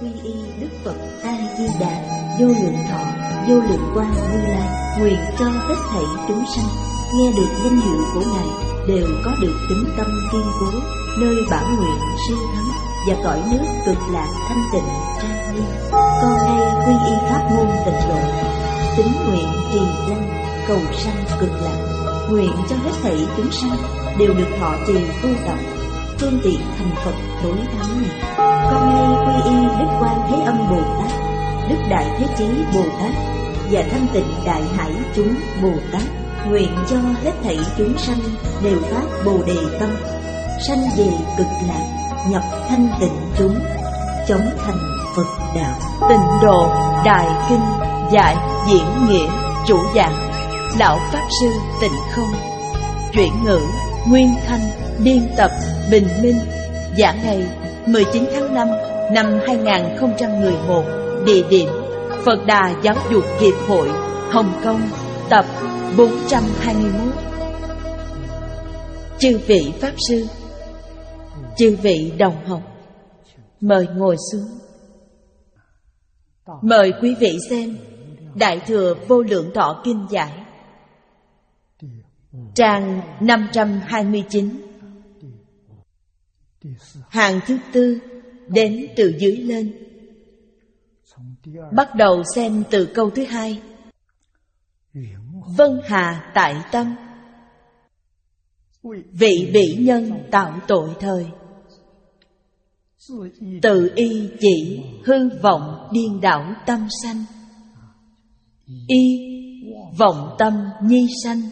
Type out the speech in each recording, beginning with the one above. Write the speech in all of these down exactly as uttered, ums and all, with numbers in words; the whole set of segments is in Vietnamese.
quy y Đức Phật A Di Đà, vô lượng thọ, vô lượng quang Như Lai, nguyện cho hết thảy chúng sanh nghe được danh hiệu của Ngài đều có được tín tâm kiên cố, nơi bản nguyện siêu thắng và cõi nước cực lạc thanh tịnh trang nghiêm. Con nay quy y pháp môn tịnh độ, tín nguyện trì danh cầu sanh cực lạc, nguyện cho hết thảy chúng sanh đều được thọ trì tu tập phương tiện thành Phật đối thắng này. Con nay quy y Đức Quan Thế Âm Bồ Tát, Đức Đại Thế Chí Bồ Tát và Thanh Tịnh Đại Hải chúng Bồ Tát, nguyện cho hết thảy chúng sanh đều phát Bồ Đề tâm, sanh về cực lạc, nhập thanh tịnh chúng, chống thành Phật đạo. Tịnh Độ Đại Kinh giải diễn nghĩa chủ giảng Lão Pháp Sư Tịnh Không. Chuyển ngữ Nguyên Thanh, biên tập Bình Minh. Giảng ngày mười chín tháng năm năm hai nghìn không trăm mười một. Địa điểm Phật Đà Giáo dục Hiệp hội, Hồng Kông. Tập bốn trăm hai mươi mốt. Chư vị Pháp Sư, chư vị đồng học, mời ngồi xuống. Mời quý vị xem Đại Thừa Vô Lượng Thọ Kinh giải, trang năm trăm hai mươi chín, hàng thứ tư đến từ dưới lên. Bắt đầu xem từ câu thứ hai. Vân hà tại tâm, vị bỉ nhân tạo tội thời, tự y chỉ hư vọng điên đảo tâm sanh, y vọng tâm nhi sanh.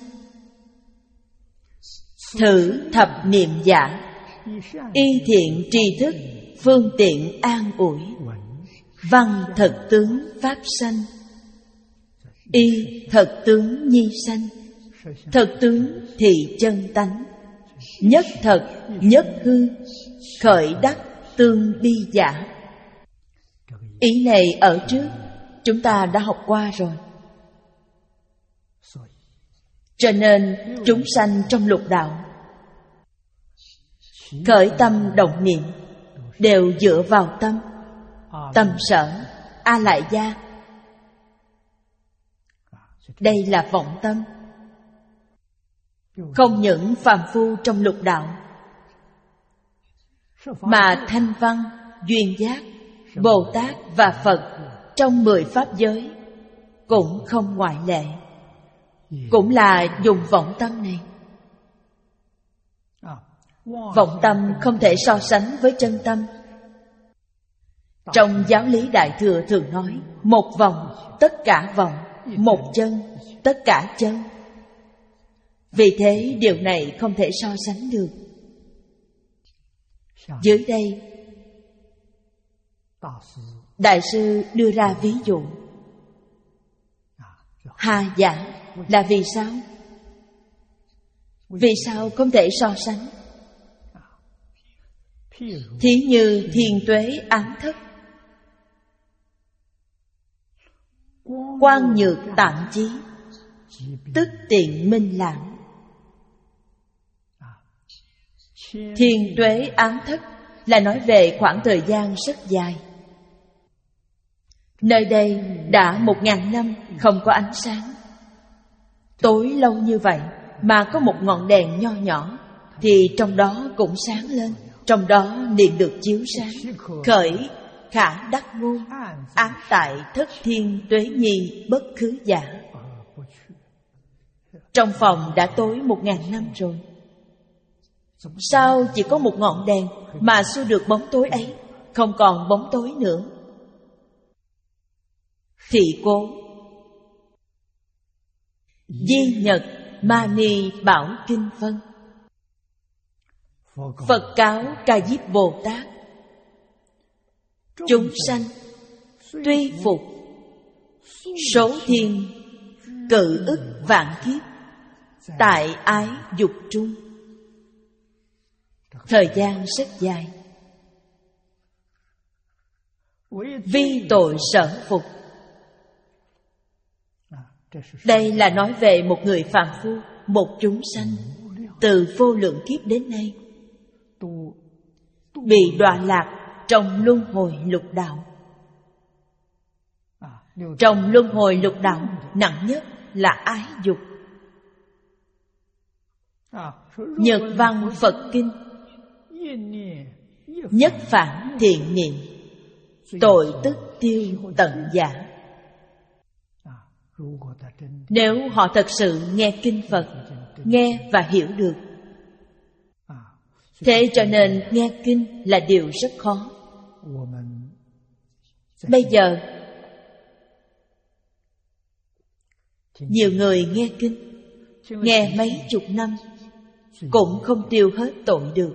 Thử thập niệm giả, y thiện tri thức phương tiện an ủi, văn thật tướng pháp sanh, y thật tướng nhi sanh. Thật tướng thì chân tánh, nhất thật nhất hư, khởi đắc tương bi giả. Ý này ở trước chúng ta đã học qua rồi. Cho nên chúng sanh trong lục đạo khởi tâm động niệm đều dựa vào tâm. Tâm sở A Lại Gia, đây là vọng tâm. Không những phàm phu trong lục đạo, mà thanh văn, duyên giác, Bồ Tát và Phật trong mười pháp giới cũng không ngoại lệ, cũng là dùng vọng tâm này. Vọng tâm không thể so sánh với chân tâm. Trong giáo lý Đại Thừa thường nói, một vọng tất cả vọng, một chân tất cả chân. Vì thế điều này không thể so sánh được. Dưới đây Đại sư đưa ra ví dụ. Hà giả là vì sao? Vì sao không thể so sánh? Thí như thiên tuế ám thất, quang nhược tạm chí, tức tiện minh lãng. Thiên tuế ám thất là nói về khoảng thời gian rất dài. Nơi đây đã một ngàn năm không có ánh sáng. Tối lâu như vậy mà có một ngọn đèn nho nhỏ, thì trong đó cũng sáng lên, trong đó liền được chiếu sáng. Khởi khả đắc ngôn, ám tại thất thiên tuế nhi bất khứ giả. Trong phòng đã tối một ngàn năm rồi, sao chỉ có một ngọn đèn mà xua được bóng tối ấy, không còn bóng tối nữa? Thị cố Di Nhật Mani Bảo Kinh phân. Phật cáo Ca Diếp Bồ Tát: chúng sanh tuy phục số thiên cự ức vạn kiếp, tại ái dục trung. Thời gian rất dài, vi tội sở phục. Đây là nói về một người phàm phu, một chúng sanh từ vô lượng kiếp đến nay bị đọa lạc trong luân hồi lục đạo. Trong luân hồi lục đạo, nặng nhất là ái dục. Nhật văn Phật Kinh: nhất phản thiện niệm, tội tức tiêu tận giả. Nếu họ thật sự nghe kinh Phật, nghe và hiểu được. Thế cho nên nghe kinh là điều rất khó. Bây giờ nhiều người nghe kinh, nghe mấy chục năm cũng không tiêu hết tội được.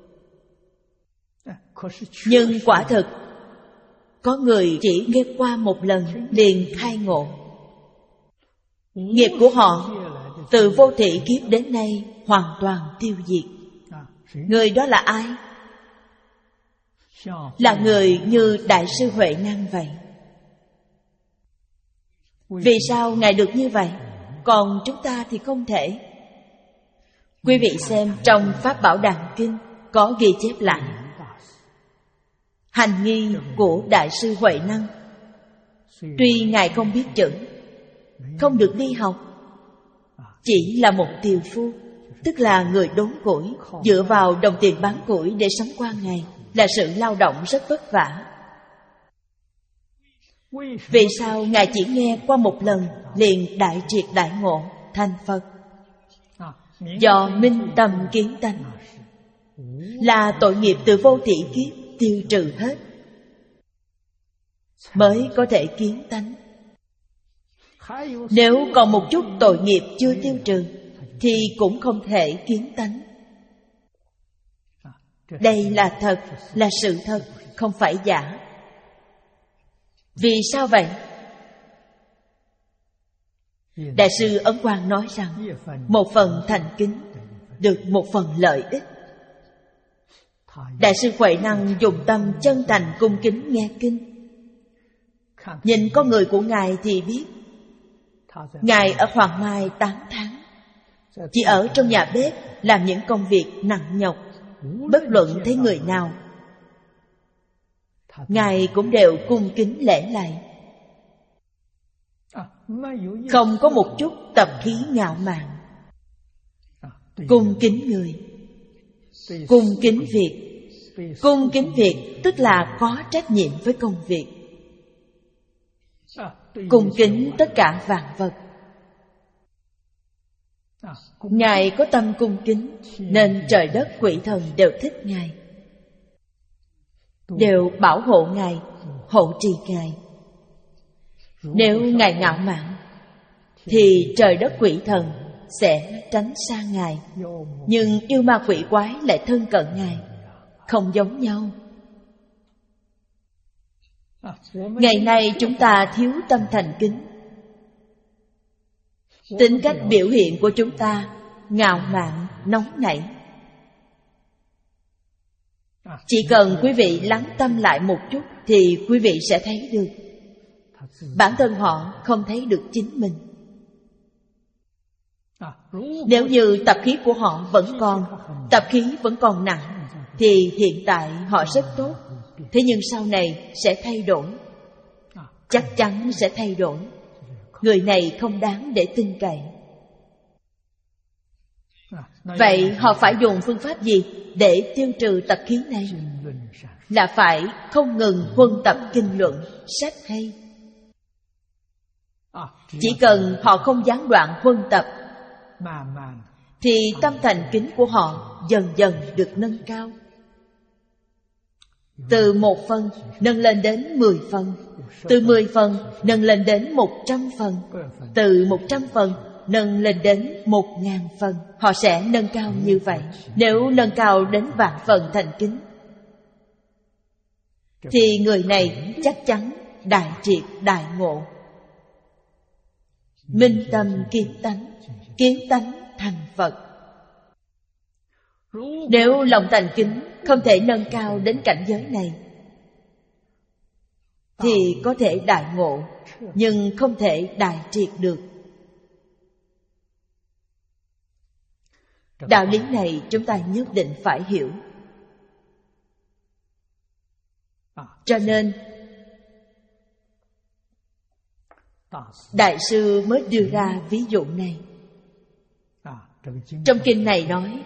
Nhưng quả thực có người chỉ nghe qua một lần liền khai ngộ. Nghiệp của họ từ vô thị kiếp đến nay hoàn toàn tiêu diệt. Người đó là ai? Là người như Đại sư Huệ Năng vậy. Vì sao Ngài được như vậy, còn chúng ta thì không thể? Quý vị xem trong Pháp Bảo Đàn Kinh có ghi chép lại hành nghi của Đại sư Huệ Năng. Tuy Ngài không biết chữ, không được đi học, chỉ là một tiều phu, tức là người đốn củi, dựa vào đồng tiền bán củi để sống qua ngày, là sự lao động rất vất vả. Vì sao Ngài chỉ nghe qua một lần liền đại triệt đại ngộ thành Phật? Do minh tâm kiến tánh, là tội nghiệp từ vô thị kiếp tiêu trừ hết, mới có thể kiến tánh. Nếu còn một chút tội nghiệp chưa tiêu trừ thì cũng không thể kiến tánh. Đây là thật, là sự thật, không phải giả. Vì sao vậy? Đại sư Ấn Quang nói rằng một phần thành kính được một phần lợi ích. Đại sư Huệ Năng dùng tâm chân thành cung kính nghe kinh. Nhìn con người của Ngài thì biết Ngài ở Hoàng Mai tám tháng, chỉ ở trong nhà bếp làm những công việc nặng nhọc. Bất luận thấy người nào, Ngài cũng đều cung kính lễ lạy, không có một chút tập khí ngạo mạn. Cung kính người, cung kính việc. Cung kính việc tức là có trách nhiệm với công việc. Cung kính tất cả vạn vật. Ngài có tâm cung kính, nên trời đất quỷ thần đều thích Ngài, đều bảo hộ Ngài, hộ trì Ngài. Nếu Ngài ngạo mạn thì trời đất quỷ thần sẽ tránh xa Ngài. Nhưng yêu ma quỷ quái lại thân cận Ngài, không giống nhau. Ngày nay chúng ta thiếu tâm thành kính. Tính cách biểu hiện của chúng ta ngạo mạn, nóng nảy. Chỉ cần quý vị lắng tâm lại một chút thì quý vị sẽ thấy được bản thân họ không thấy được chính mình. Nếu như tập khí của họ vẫn còn, tập khí vẫn còn nặng, thì hiện tại họ rất tốt. Thế nhưng sau này sẽ thay đổi, chắc chắn sẽ thay đổi. Người này không đáng để tin cậy. Vậy họ phải dùng phương pháp gì để tiêu trừ tập khí này? Là phải không ngừng huân tập kinh luận, sách hay. Chỉ cần họ không gián đoạn huân tập thì tâm thành kính của họ dần dần được nâng cao. Từ một phần nâng lên đến mười phần, từ mười phần nâng lên đến một trăm phần, từ một trăm phần nâng lên đến một ngàn phần. Họ sẽ nâng cao như vậy. Nếu nâng cao đến vạn phần thành kính thì người này chắc chắn đại triệt đại ngộ, minh tâm kiến tánh, kiến tánh thành Phật. Nếu lòng thành kính không thể nâng cao đến cảnh giới này thì có thể đại ngộ, nhưng không thể đại triệt được. Đạo lý này chúng ta nhất định phải hiểu. Cho nên Đại sư mới đưa ra ví dụ này. Trong kinh này nói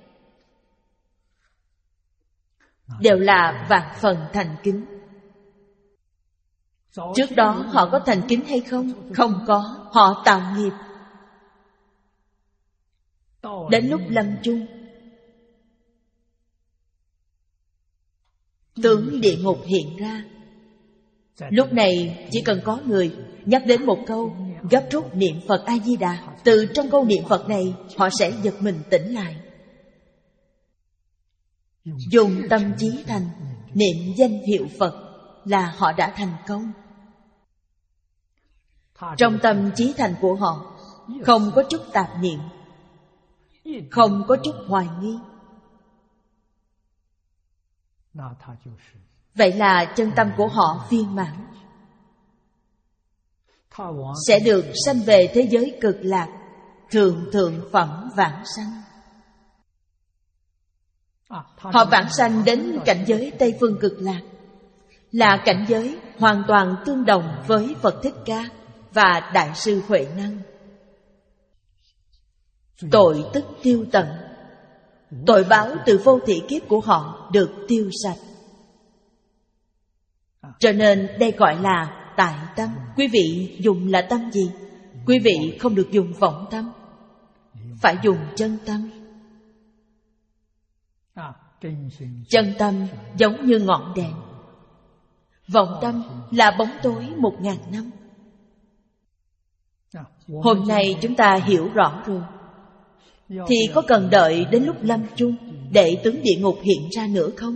đều là vạn phần thành kính. Trước đó họ có thành kính hay không? Không có, họ tạo nghiệp. Đến lúc lâm chung, tướng địa ngục hiện ra. Lúc này chỉ cần có người nhắc đến một câu gấp rút niệm Phật A-di-đà, từ trong câu niệm Phật này họ sẽ giật mình tỉnh lại. Dùng tâm trí thành niệm danh hiệu Phật là họ đã thành công. Trong tâm trí thành của họ không có chút tạp niệm, không có chút hoài nghi. Vậy là chân tâm của họ viên mãn, sẽ được sanh về thế giới cực lạc, thường thượng phẩm vãng sanh. Họ vãng sanh đến cảnh giới Tây Phương Cực Lạc, là cảnh giới hoàn toàn tương đồng với Phật Thích Ca và Đại sư Huệ Năng. Tội tức tiêu tận, tội báo từ vô thị kiếp của họ được tiêu sạch. Cho nên đây gọi là tại tâm. Quý vị dùng là tâm gì? Quý vị không được dùng vọng tâm, phải dùng chân tâm. Chân tâm giống như ngọn đèn, vọng tâm là bóng tối một ngàn năm. Hôm nay chúng ta hiểu rõ rồi, thì có cần đợi đến lúc lâm chung để tướng địa ngục hiện ra nữa không?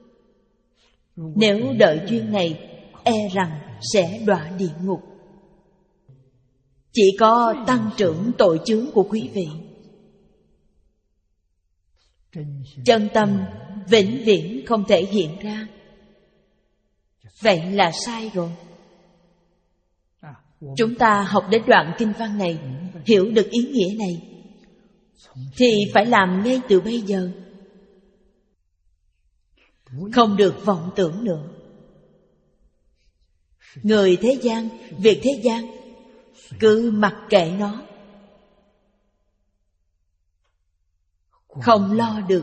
Nếu đợi duyên này, e rằng sẽ đọa địa ngục. Chỉ có tăng trưởng tội chướng của quý vị. Chân tâm vĩnh viễn không thể hiện ra. Vậy là sai rồi. Chúng ta học đến đoạn kinh văn này, hiểu được ý nghĩa này, thì phải làm ngay từ bây giờ. Không được vọng tưởng nữa. Người thế gian, việc thế gian, cứ mặc kệ nó, không lo được.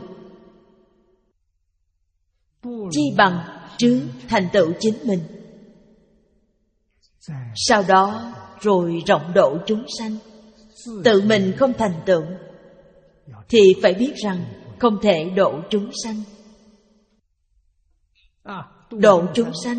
Chi bằng trước thành tựu chính mình, sau đó rồi rộng độ chúng sanh. Tự mình không thành tựu thì phải biết rằng không thể độ chúng sanh. Độ chúng sanh,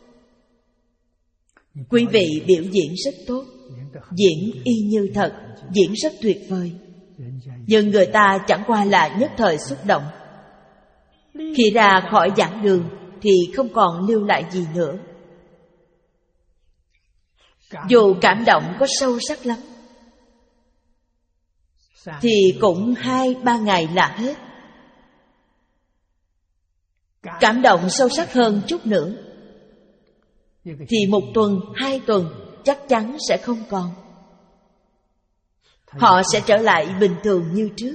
quý vị biểu diễn rất tốt, diễn y như thật, diễn rất tuyệt vời. Nhưng người ta chẳng qua là nhất thời xúc động, khi ra khỏi giảng đường thì không còn lưu lại gì nữa. Dù cảm động có sâu sắc lắm thì cũng hai ba ngày là hết. Cảm động sâu sắc hơn chút nữa thì một tuần, hai tuần chắc chắn sẽ không còn. Họ sẽ trở lại bình thường như trước.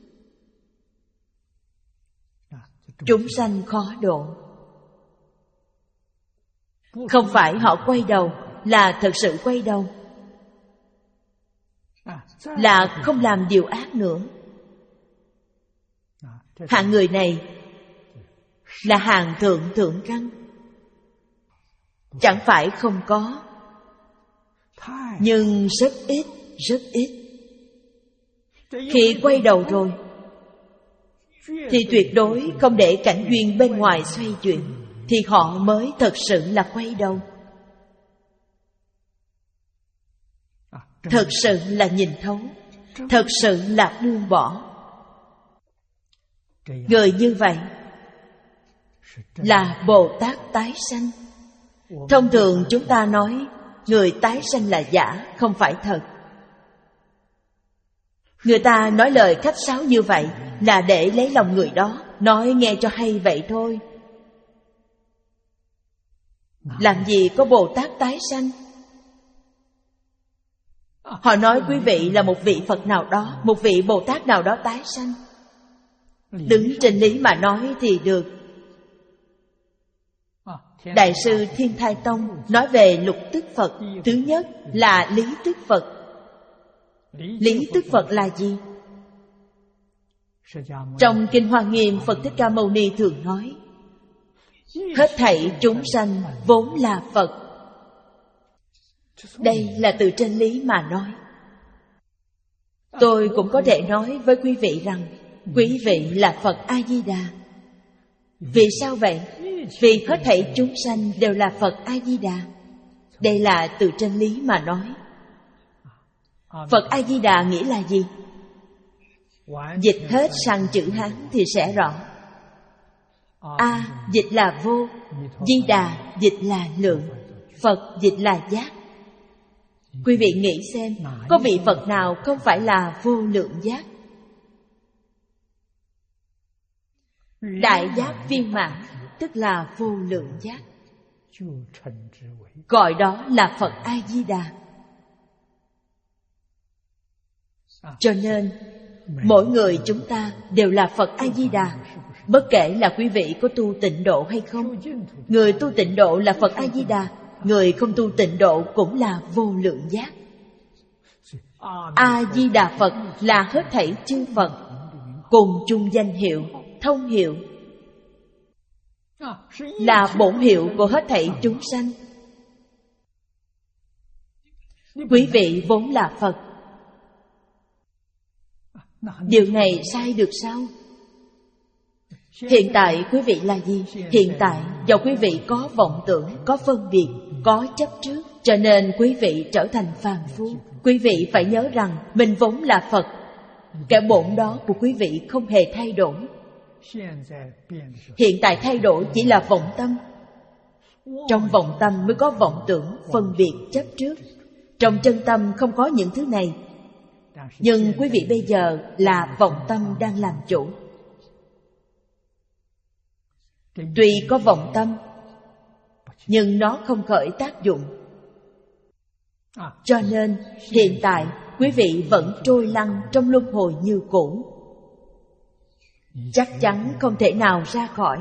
Chúng sanh khó độ. Không phải họ quay đầu là thật sự quay đầu, là không làm điều ác nữa. Hạng người này là hàng thượng thượng căn. Chẳng phải không có, nhưng rất ít, rất ít. Khi quay đầu rồi thì tuyệt đối không để cảnh duyên bên ngoài xoay chuyển, thì họ mới thật sự là quay đầu. Thật sự là nhìn thấu, thật sự là buông bỏ. Người như vậy là Bồ Tát tái sanh. Thông thường chúng ta nói người tái sanh là giả, không phải thật. Người ta nói lời khách sáo như vậy là để lấy lòng người đó, nói nghe cho hay vậy thôi. Làm gì có Bồ Tát tái sanh? Họ nói quý vị là một vị Phật nào đó, một vị Bồ Tát nào đó tái sanh. Đứng trên lý mà nói thì được, Đại sư Thiên Thai Tông nói về lục tức Phật. Thứ nhất là lý tức Phật. Lý tức Phật là gì? Trong Kinh Hoa Nghiêm, Phật Thích Ca Mâu Ni thường nói: hết thảy chúng sanh vốn là Phật. Đây là từ trên lý mà nói. Tôi cũng có thể nói với quý vị rằng quý vị là Phật A-di-đà. Vì sao vậy? Vì hết thảy chúng sanh đều là Phật A-di-đà. Đây là từ trên lý mà nói. Phật A-di-đà nghĩa là gì? Dịch hết sang chữ Hán thì sẽ rõ. A dịch là vô, Di Đà dịch là lượng, Phật dịch là giác. Quý vị nghĩ xem, có vị Phật nào không phải là vô lượng giác? Đại giác viên mãn tức là vô lượng giác, gọi đó là Phật A-di-đà. Cho nên mỗi người chúng ta đều là Phật A-di-đà, bất kể là quý vị có tu tịnh độ hay không. Người tu tịnh độ là Phật A-di-đà, người không tu tịnh độ cũng là vô lượng giác. A-di-đà Phật là hết thảy chư Phật, cùng chung danh hiệu, thông hiệu, là bổn hiệu của hết thảy chúng sanh. Quý vị vốn là Phật. Điều này sai được sao? Hiện tại quý vị là gì? Hiện tại do quý vị có vọng tưởng, có phân biệt, có chấp trước, cho nên quý vị trở thành phàm phu. Quý vị phải nhớ rằng mình vốn là Phật. Cái bổn đó của quý vị không hề thay đổi. Hiện tại thay đổi chỉ là vọng tâm. Trong vọng tâm mới có vọng tưởng, phân biệt, chấp trước. Trong chân tâm không có những thứ này. Nhưng quý vị bây giờ là vọng tâm đang làm chủ. Tuy có vọng tâm, nhưng nó không khởi tác dụng. Cho nên hiện tại quý vị vẫn trôi lăn trong luân hồi như cũ, chắc chắn không thể nào ra khỏi.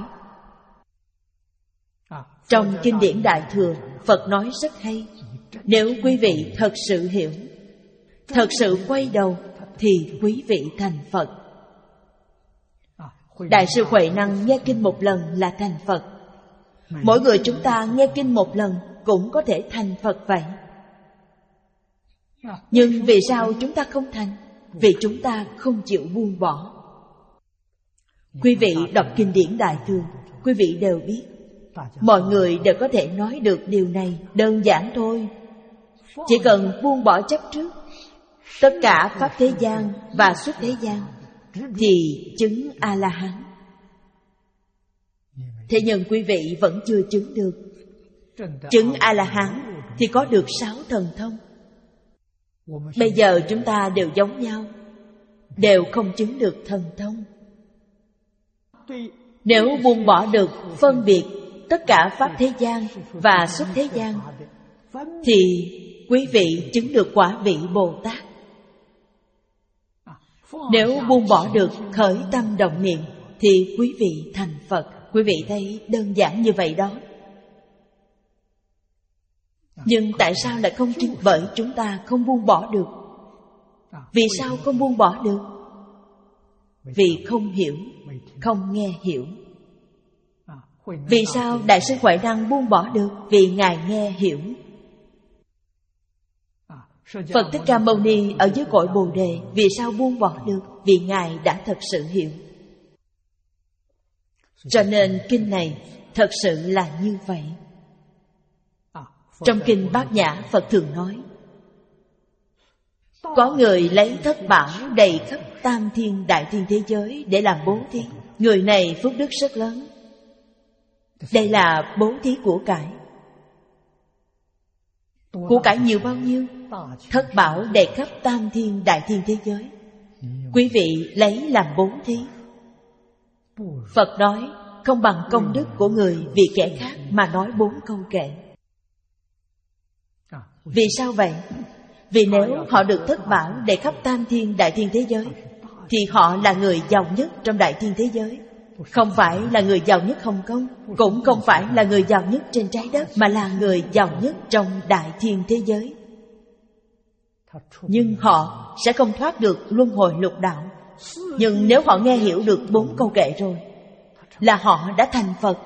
Trong kinh điển Đại Thừa, Phật nói rất hay. Nếu quý vị thật sự hiểu, thật sự quay đầu, thì quý vị thành Phật. Đại sư Huệ Năng nghe kinh một lần là thành Phật. Mỗi người chúng ta nghe kinh một lần cũng có thể thành Phật vậy. Nhưng vì sao chúng ta không thành? Vì chúng ta không chịu buông bỏ. Quý vị đọc kinh điển Đại Thừa, quý vị đều biết, mọi người đều có thể nói được điều này, đơn giản thôi. Chỉ cần buông bỏ chấp trước, tất cả pháp thế gian và xuất thế gian, thì chứng A-la-hán. Thế nhưng quý vị vẫn chưa chứng được. Chứng A-la-hán thì có được sáu thần thông. Bây giờ chúng ta đều giống nhau, đều không chứng được thần thông. Nếu buông bỏ được phân biệt tất cả pháp thế gian và xuất thế gian, thì quý vị chứng được quả vị Bồ Tát. Nếu buông bỏ được khởi tâm động niệm, thì quý vị thành Phật. Quý vị thấy đơn giản như vậy đó. Nhưng tại sao lại không chứng? Bởi chúng ta không buông bỏ được. Vì sao không buông bỏ được? Vì không hiểu, không nghe hiểu. Vì sao Đại sư Huệ Năng buông bỏ được? Vì Ngài nghe hiểu. Phật Thích Ca Mâu Ni ở dưới cội Bồ Đề vì sao buông bỏ được? Vì Ngài đã thật sự hiểu. Cho nên kinh này thật sự là như vậy. Trong kinh Bát Nhã, Phật thường nói, có người lấy thất bảo đầy khắp tam thiên đại thiên thế giới để làm bố thí. Người này phước đức rất lớn. Đây là bố thí của cải. Của cải nhiều bao nhiêu? Thất bảo đầy khắp tam thiên đại thiên thế giới. Quý vị lấy làm bố thí. Phật nói không bằng công đức của người vì kẻ khác mà nói bốn câu kệ. Vì sao vậy? Vì nếu họ được thất bảo để khắp tam thiên đại thiên thế giới, thì họ là người giàu nhất trong đại thiên thế giới. Không phải là người giàu nhất Hồng Kông, cũng không phải là người giàu nhất trên trái đất, mà là người giàu nhất trong đại thiên thế giới. Nhưng họ sẽ không thoát được luân hồi lục đạo. Nhưng nếu họ nghe hiểu được bốn câu kệ rồi, là họ đã thành Phật,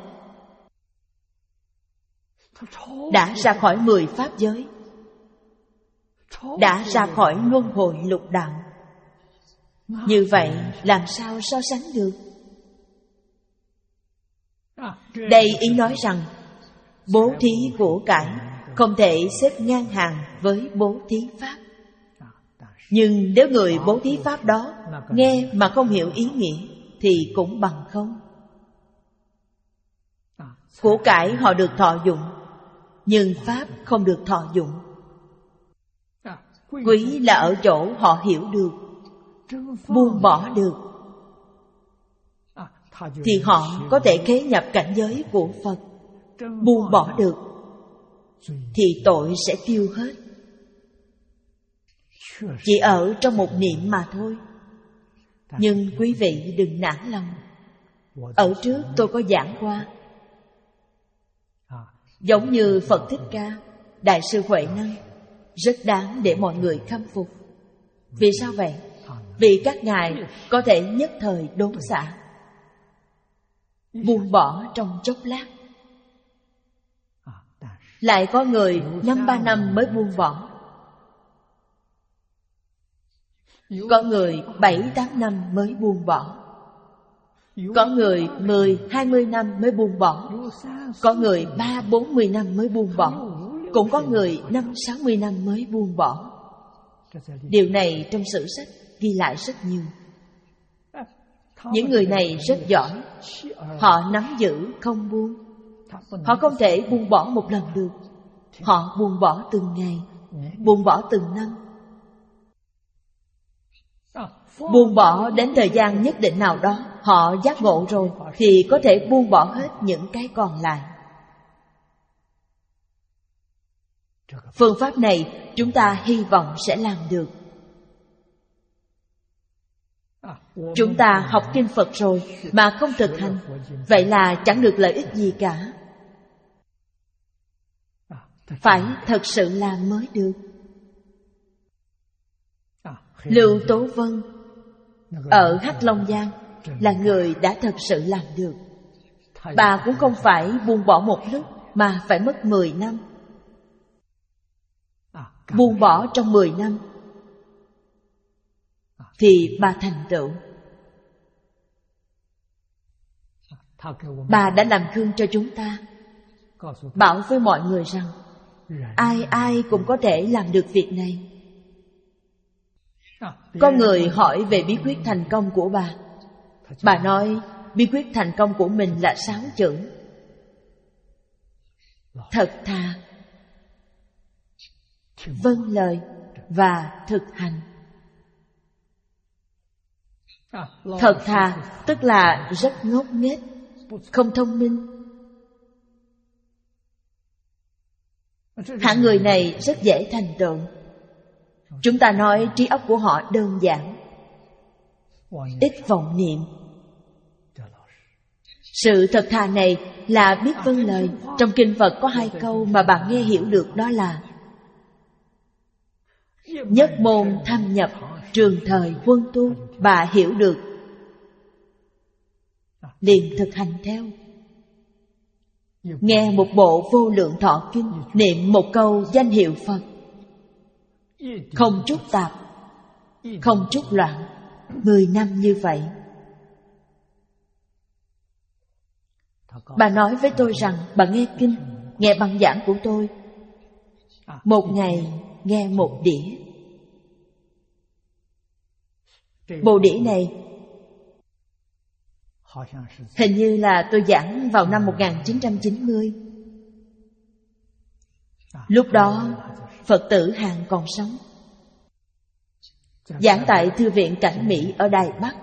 đã ra khỏi mười pháp giới, đã ra khỏi luân hồi lục đạo. Như vậy làm sao so sánh được? Đây ý nói rằng bố thí của cải không thể xếp ngang hàng với bố thí pháp. Nhưng nếu người bố thí pháp đó nghe mà không hiểu ý nghĩa thì cũng bằng không. Của cải họ được thọ dụng, nhưng pháp không được thọ dụng. Quý là ở chỗ họ hiểu được, buông bỏ được, thì họ có thể khế nhập cảnh giới của Phật. Buông bỏ được thì tội sẽ tiêu hết. Chỉ ở trong một niệm mà thôi. Nhưng quý vị đừng nản lòng. Ở trước tôi có giảng qua, giống như Phật Thích Ca, Đại sư Huệ Năng, rất đáng để mọi người khâm phục. Vì sao vậy? Vì các ngài có thể nhất thời đốn xả, buông bỏ trong chốc lát. Lại có người năm ba năm mới buông bỏ, có người bảy tám năm mới buông bỏ, có người mười hai mươi năm mới buông bỏ, có người ba bốn mươi năm mới buông bỏ, cũng có người năm sáu mươi năm mới buông bỏ. Điều này trong sử sách ghi lại rất nhiều. Những người này rất giỏi, họ nắm giữ không buông. Họ không thể buông bỏ một lần được. Họ buông bỏ từng ngày, buông bỏ từng năm. Buông bỏ đến thời gian nhất định nào đó, họ giác ngộ rồi thì có thể buông bỏ hết những cái còn lại. Phương pháp này chúng ta hy vọng sẽ làm được. Chúng ta học kinh Phật rồi mà không thực hành, vậy là chẳng được lợi ích gì cả. Phải thật sự làm mới được. Lưu Tố Vân ở Hắc Long Giang là người đã thật sự làm được. Bà cũng không phải buông bỏ một lúc mà phải mất mười năm. Buông bỏ trong mười năm thì bà thành tựu. Bà đã làm gương cho chúng ta, bảo với mọi người rằng ai ai cũng có thể làm được việc này. Có người hỏi về bí quyết thành công của bà. Bà nói bí quyết thành công của mình là sáu chữ: thật thà, vâng lời và thực hành. Thật thà tức là rất ngốc nghếch, không thông minh. Hạng người này rất dễ thành tựu. Chúng ta nói trí óc của họ đơn giản, ít vọng niệm. Sự thật thà này là biết vâng lời. Trong kinh Phật có hai câu mà bạn nghe hiểu được, đó là nhất môn thâm nhập, trường thời huân tu. Bà hiểu được liền thực hành theo. Nghe một bộ Vô Lượng Thọ Kinh, niệm một câu danh hiệu Phật, không chút tạp, không chút loạn, mười năm như vậy. Bà nói với tôi rằng bà nghe kinh, nghe băng giảng của tôi, một ngày nghe một đĩa. Bộ đĩa này hình như là tôi giảng vào năm một nghìn chín trăm chín mươi. Lúc đó Phật tử Hàn còn sống, giảng tại Thư viện Cảnh Mỹ ở Đài Bắc.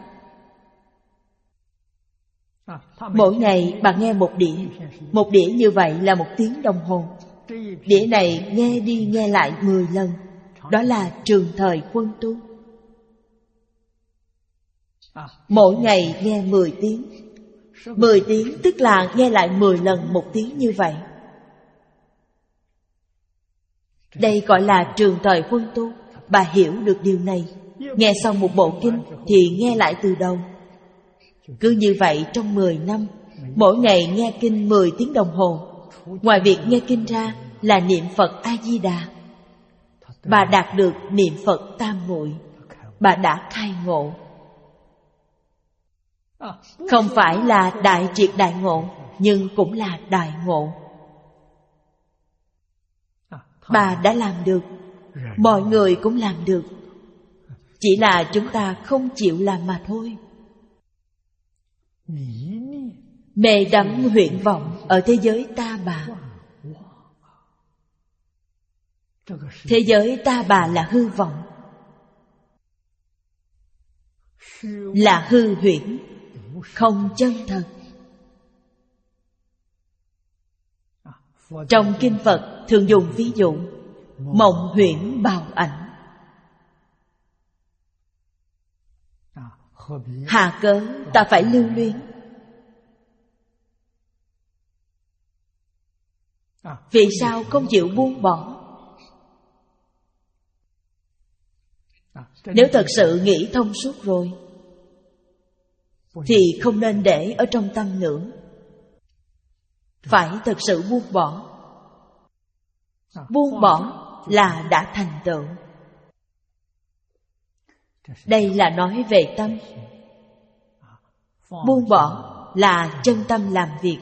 Mỗi ngày bà nghe một đĩa. Một đĩa như vậy là một tiếng đồng hồ. Đĩa này nghe đi nghe lại mười lần. Đó là trường thời huân tu. Mỗi ngày nghe mười tiếng. Mười tiếng tức là nghe lại mười lần một tiếng như vậy. Đây gọi là trường thời huân tu. Bà hiểu được điều này. Nghe xong một bộ kinh thì nghe lại từ đầu. Cứ như vậy trong mười năm, mỗi ngày nghe kinh mười tiếng đồng hồ. Ngoài việc nghe kinh ra là niệm Phật A-di-đà. Bà đạt được niệm Phật tam muội. Bà đã khai ngộ. Không phải là đại triệt đại ngộ, nhưng cũng là đại ngộ. Bà đã làm được, mọi người cũng làm được. Chỉ là chúng ta không chịu làm mà thôi. Mê đắm huyễn vọng ở thế giới ta bà. Thế giới ta bà là hư vọng, là hư huyễn, không chân thật. Trong kinh Phật thường dùng ví dụ mộng huyễn bào ảnh. Hà cớ ta phải lưu luyến? Vì sao không chịu buông bỏ? Nếu thật sự nghĩ thông suốt rồi thì không nên để ở trong tâm nữa. Phải thật sự buông bỏ. Buông bỏ là đã thành tựu. Đây là nói về tâm. Buông bỏ là chân tâm làm việc.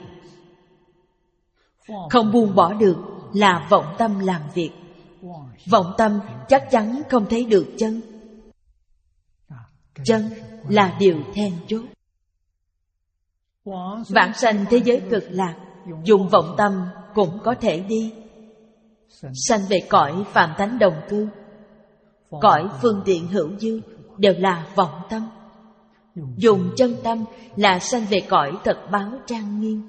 Không buông bỏ được là vọng tâm làm việc. Vọng tâm chắc chắn không thấy được chân. Chân là điều then chốt. Vãng sanh thế giới cực lạc, dùng vọng tâm cũng có thể đi. Sanh về cõi phàm thánh đồng cư, cõi phương tiện hữu dư đều là vọng tâm. Dùng chân tâm là sanh về cõi thật báo trang nghiêm.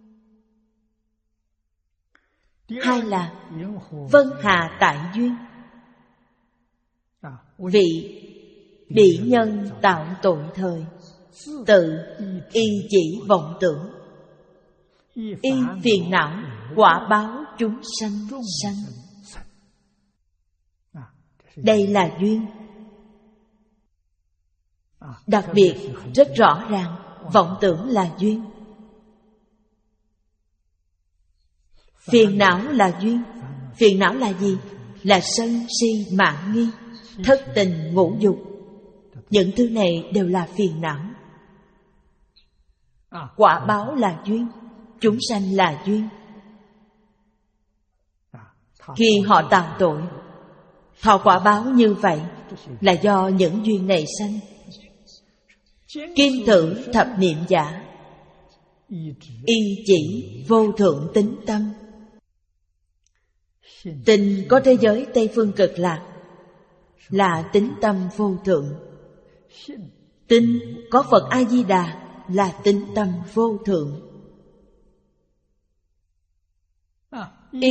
Hai là vân hà tại duyên. Vị bị nhân tạo tội thời, tự y chỉ vọng tưởng, y phiền não quả báo chúng sanh sanh. Đây là duyên. Đặc biệt rất rõ ràng, vọng tưởng là duyên. Phiền não là duyên. Phiền não là gì? Là sân si mạn nghi, thất tình ngũ dục. Những thứ này đều là phiền não. Quả báo là duyên. Chúng sanh là duyên. Khi họ tạo tội, thọ quả báo như vậy là do những duyên này sanh. Kim thử thập niệm giả, y chỉ vô thượng tính tâm. Tình có thế giới Tây Phương Cực Lạc là tính tâm vô thượng. Tin có Phật A-di-đà là tính tâm vô thượng. Y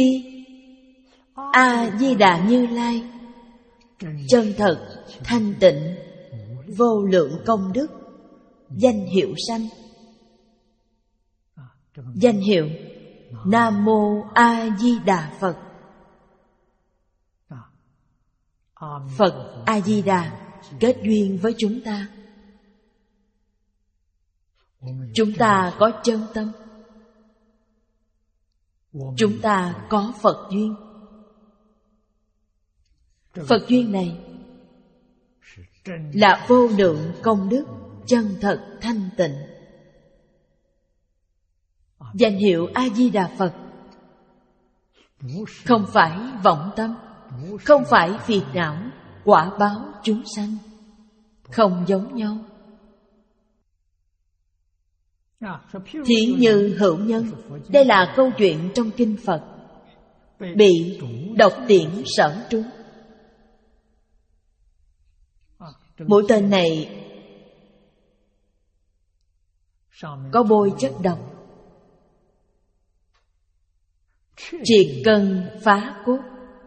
A-di-đà Như Lai chân thật thanh tịnh vô lượng công đức, danh hiệu sanh. Danh hiệu Nam Mô A Di Đà Phật. Phật A Di Đà kết duyên với chúng ta. Chúng ta có chân tâm. Chúng ta có Phật duyên. Phật duyên này là vô lượng công đức, chân thật thanh tịnh. Danh hiệu A Di Đà Phật không phải vọng tâm, không phải phiền não, quả báo chúng sanh, không giống nhau. Thí như hữu nhân, đây là câu chuyện trong kinh Phật, bị độc tiễn sở trúng. Mũi tên này có bôi chất độc, triệt cân phá cốt,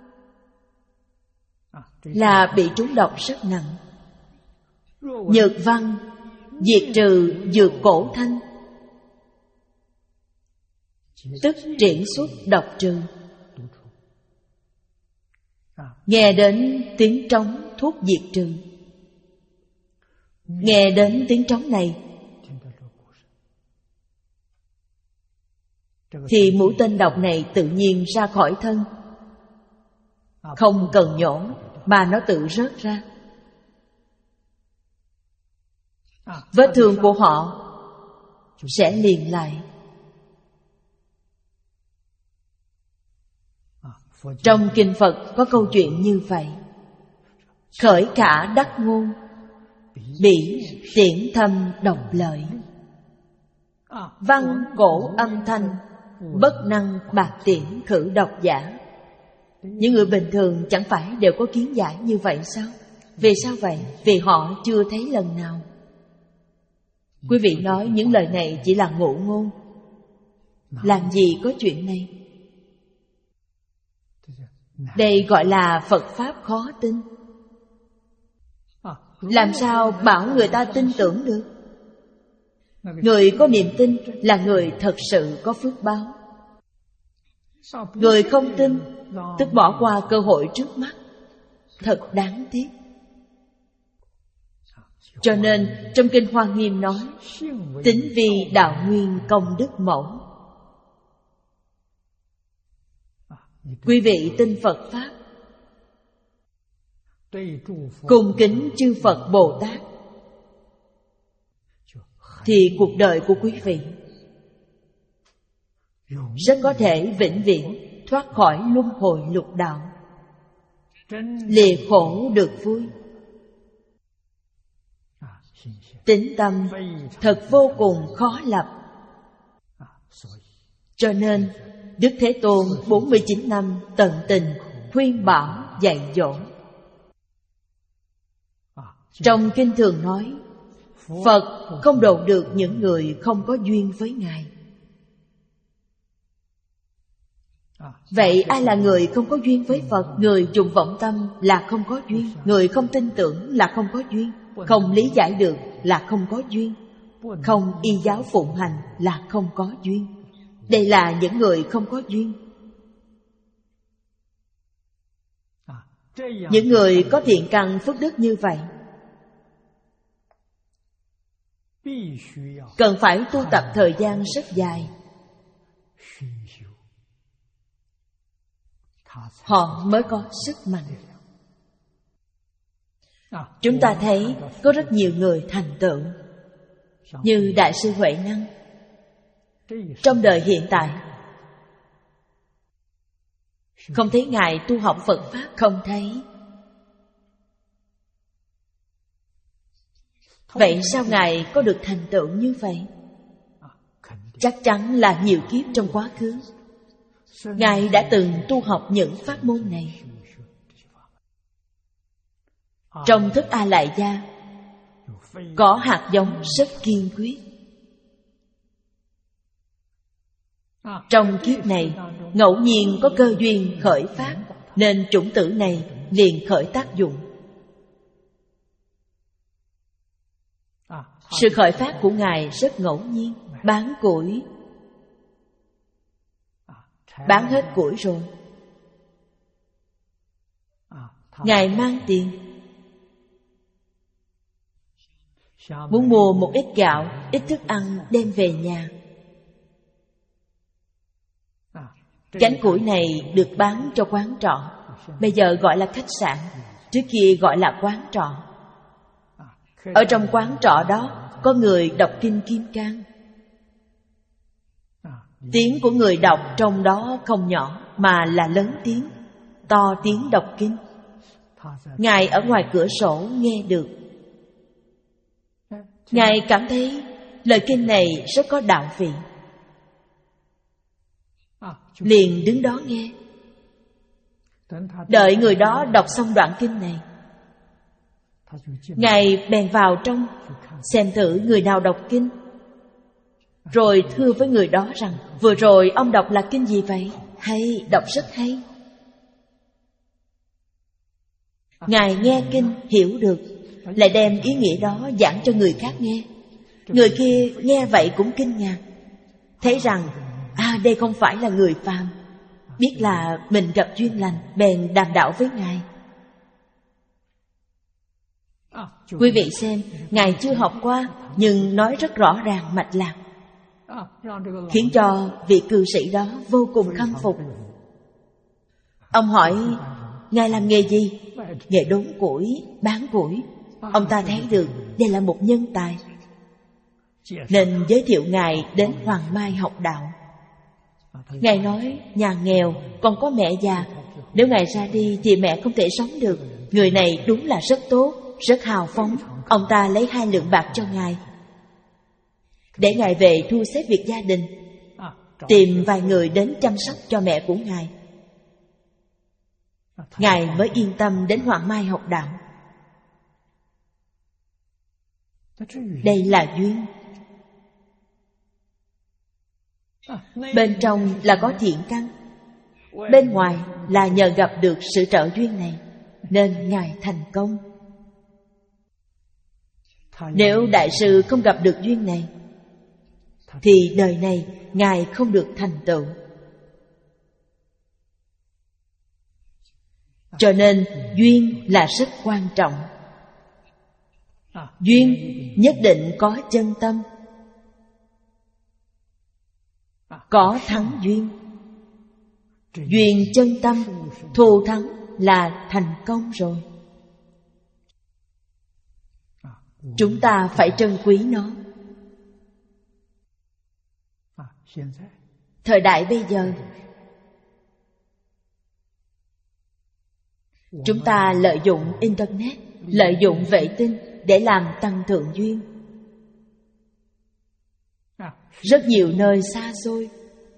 là bị trúng độc rất nặng. Nhược văn diệt trừ dược cổ thanh, tức triển xuất độc trừ. Nghe đến tiếng trống thuốc diệt trừ. Nghe đến tiếng trống này thì mũi tên độc này tự nhiên ra khỏi thân, không cần nhổ mà nó tự rớt ra. Vết thương của họ sẽ liền lại. Trong kinh Phật có câu chuyện như vậy: khởi khả đắc ngôn, bỉ tiễn thâm độc lợi. Văn cổ âm thanh, bất năng bạc tiễn khử độc giả. Những người bình thường chẳng phải đều có kiến giải như vậy sao? Vì sao vậy? Vì họ chưa thấy lần nào. Quý vị nói những lời này chỉ là ngụ ngôn. Làm gì có chuyện này? Đây gọi là Phật Pháp khó tin. Làm sao bảo người ta tin tưởng được? Người có niềm tin là người thật sự có phước báo. Người không tin tức bỏ qua cơ hội trước mắt. Thật đáng tiếc. Cho nên trong Kinh Hoa Nghiêm nói: tín vi đạo nguyên công đức mẫu. Quý vị tin Phật Pháp, cung kính chư Phật Bồ Tát, thì cuộc đời của quý vị rất có thể vĩnh viễn thoát khỏi luân hồi lục đạo, lìa khổ được vui. Tín tâm thật vô cùng khó lập. Cho nên Đức Thế Tôn bốn mươi chín năm tận tình khuyên bảo dạy dỗ. Trong kinh thường nói, Phật không độ được những người không có duyên với Ngài. Vậy ai là người không có duyên với Phật? Người trùng vọng tâm là không có duyên. Người không tin tưởng là không có duyên. Không lý giải được là không có duyên. Không y giáo phụng hành là không có duyên. Đây là những người không có duyên. Những người có thiện căn phước đức như vậy cần phải tu tập thời gian rất dài, họ mới có sức mạnh. Chúng ta thấy có rất nhiều người thành tựu, như Đại sư Huệ Năng. Trong đời hiện tại không thấy Ngài tu học Phật Pháp, không thấy. Vậy sao Ngài có được thành tựu như vậy? Chắc chắn là nhiều kiếp trong quá khứ Ngài đã từng tu học những pháp môn này. Trong thức A Lại Gia có hạt giống rất kiên quyết. Trong kiếp này ngẫu nhiên có cơ duyên khởi phát, nên chủng tử này liền khởi tác dụng. Sự khởi phát của Ngài rất ngẫu nhiên. Bán củi, bán hết củi rồi, Ngài mang tiền, muốn mua một ít gạo, ít thức ăn đem về nhà. Cánh củi này được bán cho quán trọ, bây giờ gọi là khách sạn, trước kia gọi là quán trọ. Ở trong quán trọ đó có người đọc kinh Kim Cang. Tiếng của người đọc trong đó không nhỏ mà là lớn tiếng, to tiếng đọc kinh. Ngài ở ngoài cửa sổ nghe được. Ngài cảm thấy lời kinh này rất có đạo vị, liền đứng đó nghe. Đợi người đó đọc xong đoạn kinh này, Ngài bèn vào trong xem thử người nào đọc kinh, rồi thưa với người đó rằng: vừa rồi ông đọc là kinh gì vậy? Hay, đọc rất hay. Ngài nghe kinh hiểu được, lại đem ý nghĩa đó giảng cho người khác nghe. Người kia nghe vậy cũng kinh ngạc, thấy rằng à, À, đây không phải là người phàm. Biết là mình gặp duyên lành, bèn đàm đạo với Ngài. Quý vị xem, Ngài chưa học qua, nhưng nói rất rõ ràng mạch lạc, khiến cho vị cư sĩ đó vô cùng khâm phục. Ông hỏi, Ngài làm nghề gì? Nghề đốn củi, bán củi. Ông ta thấy được đây là một nhân tài, nên giới thiệu Ngài đến Hoàng Mai học đạo. Ngài nói, nhà nghèo, còn có mẹ già, nếu Ngài ra đi thì mẹ không thể sống được. Người này đúng là rất tốt, rất hào phóng. Ông ta lấy hai lượng bạc cho Ngài, để Ngài về thu xếp việc gia đình, tìm vài người đến chăm sóc cho mẹ của Ngài. Ngài mới yên tâm đến Hoàng Mai học đạo. Đây là duyên. Bên trong là có thiện căn, bên ngoài là nhờ gặp được sự trợ duyên này nên Ngài thành công. Nếu Đại sư không gặp được duyên này thì đời này Ngài không được thành tựu. Cho nên duyên là rất quan trọng. Duyên nhất định có chân tâm, có thắng duyên. Duyên chân tâm, thù thắng là thành công rồi. Chúng ta phải trân quý nó. Thời đại bây giờ, chúng ta lợi dụng Internet, lợi dụng vệ tinh để làm tăng thượng duyên. Rất nhiều nơi xa xôi,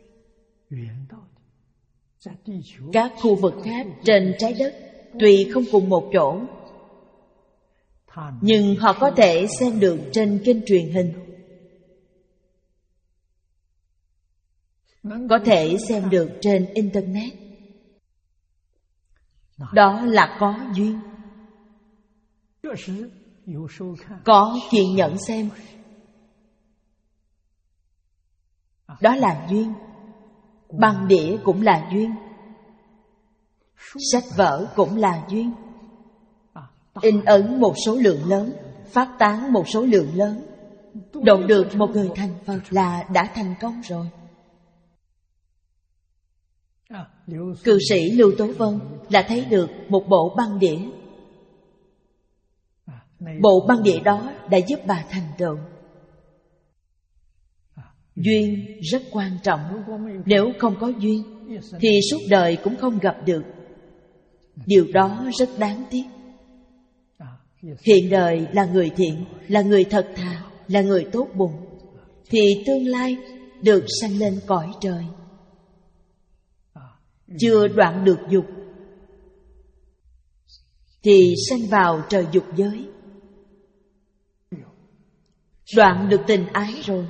các khu vực khác trên trái đất tuy không cùng một chỗ, nhưng họ có thể xem được trên kênh truyền hình, có thể xem được trên Internet. Đó là có duyên. Có kiên nhẫn xem, đó là duyên. Băng đĩa cũng là duyên, sách vở cũng là duyên. In ấn một số lượng lớn, phát tán một số lượng lớn, độ được một người thành Phật là đã thành công rồi. Cư sĩ Lưu Tố Vân là thấy được một bộ băng đĩa. Bộ băng đĩa đó đã giúp bà thành tựu. Duyên rất quan trọng. Nếu không có duyên thì suốt đời cũng không gặp được. Điều đó rất đáng tiếc. Hiện đời là người thiện, là người thật thà, là người tốt bụng, thì tương lai được sanh lên cõi trời. Chưa đoạn được dục thì sanh vào trời dục giới. Đoạn được tình ái rồi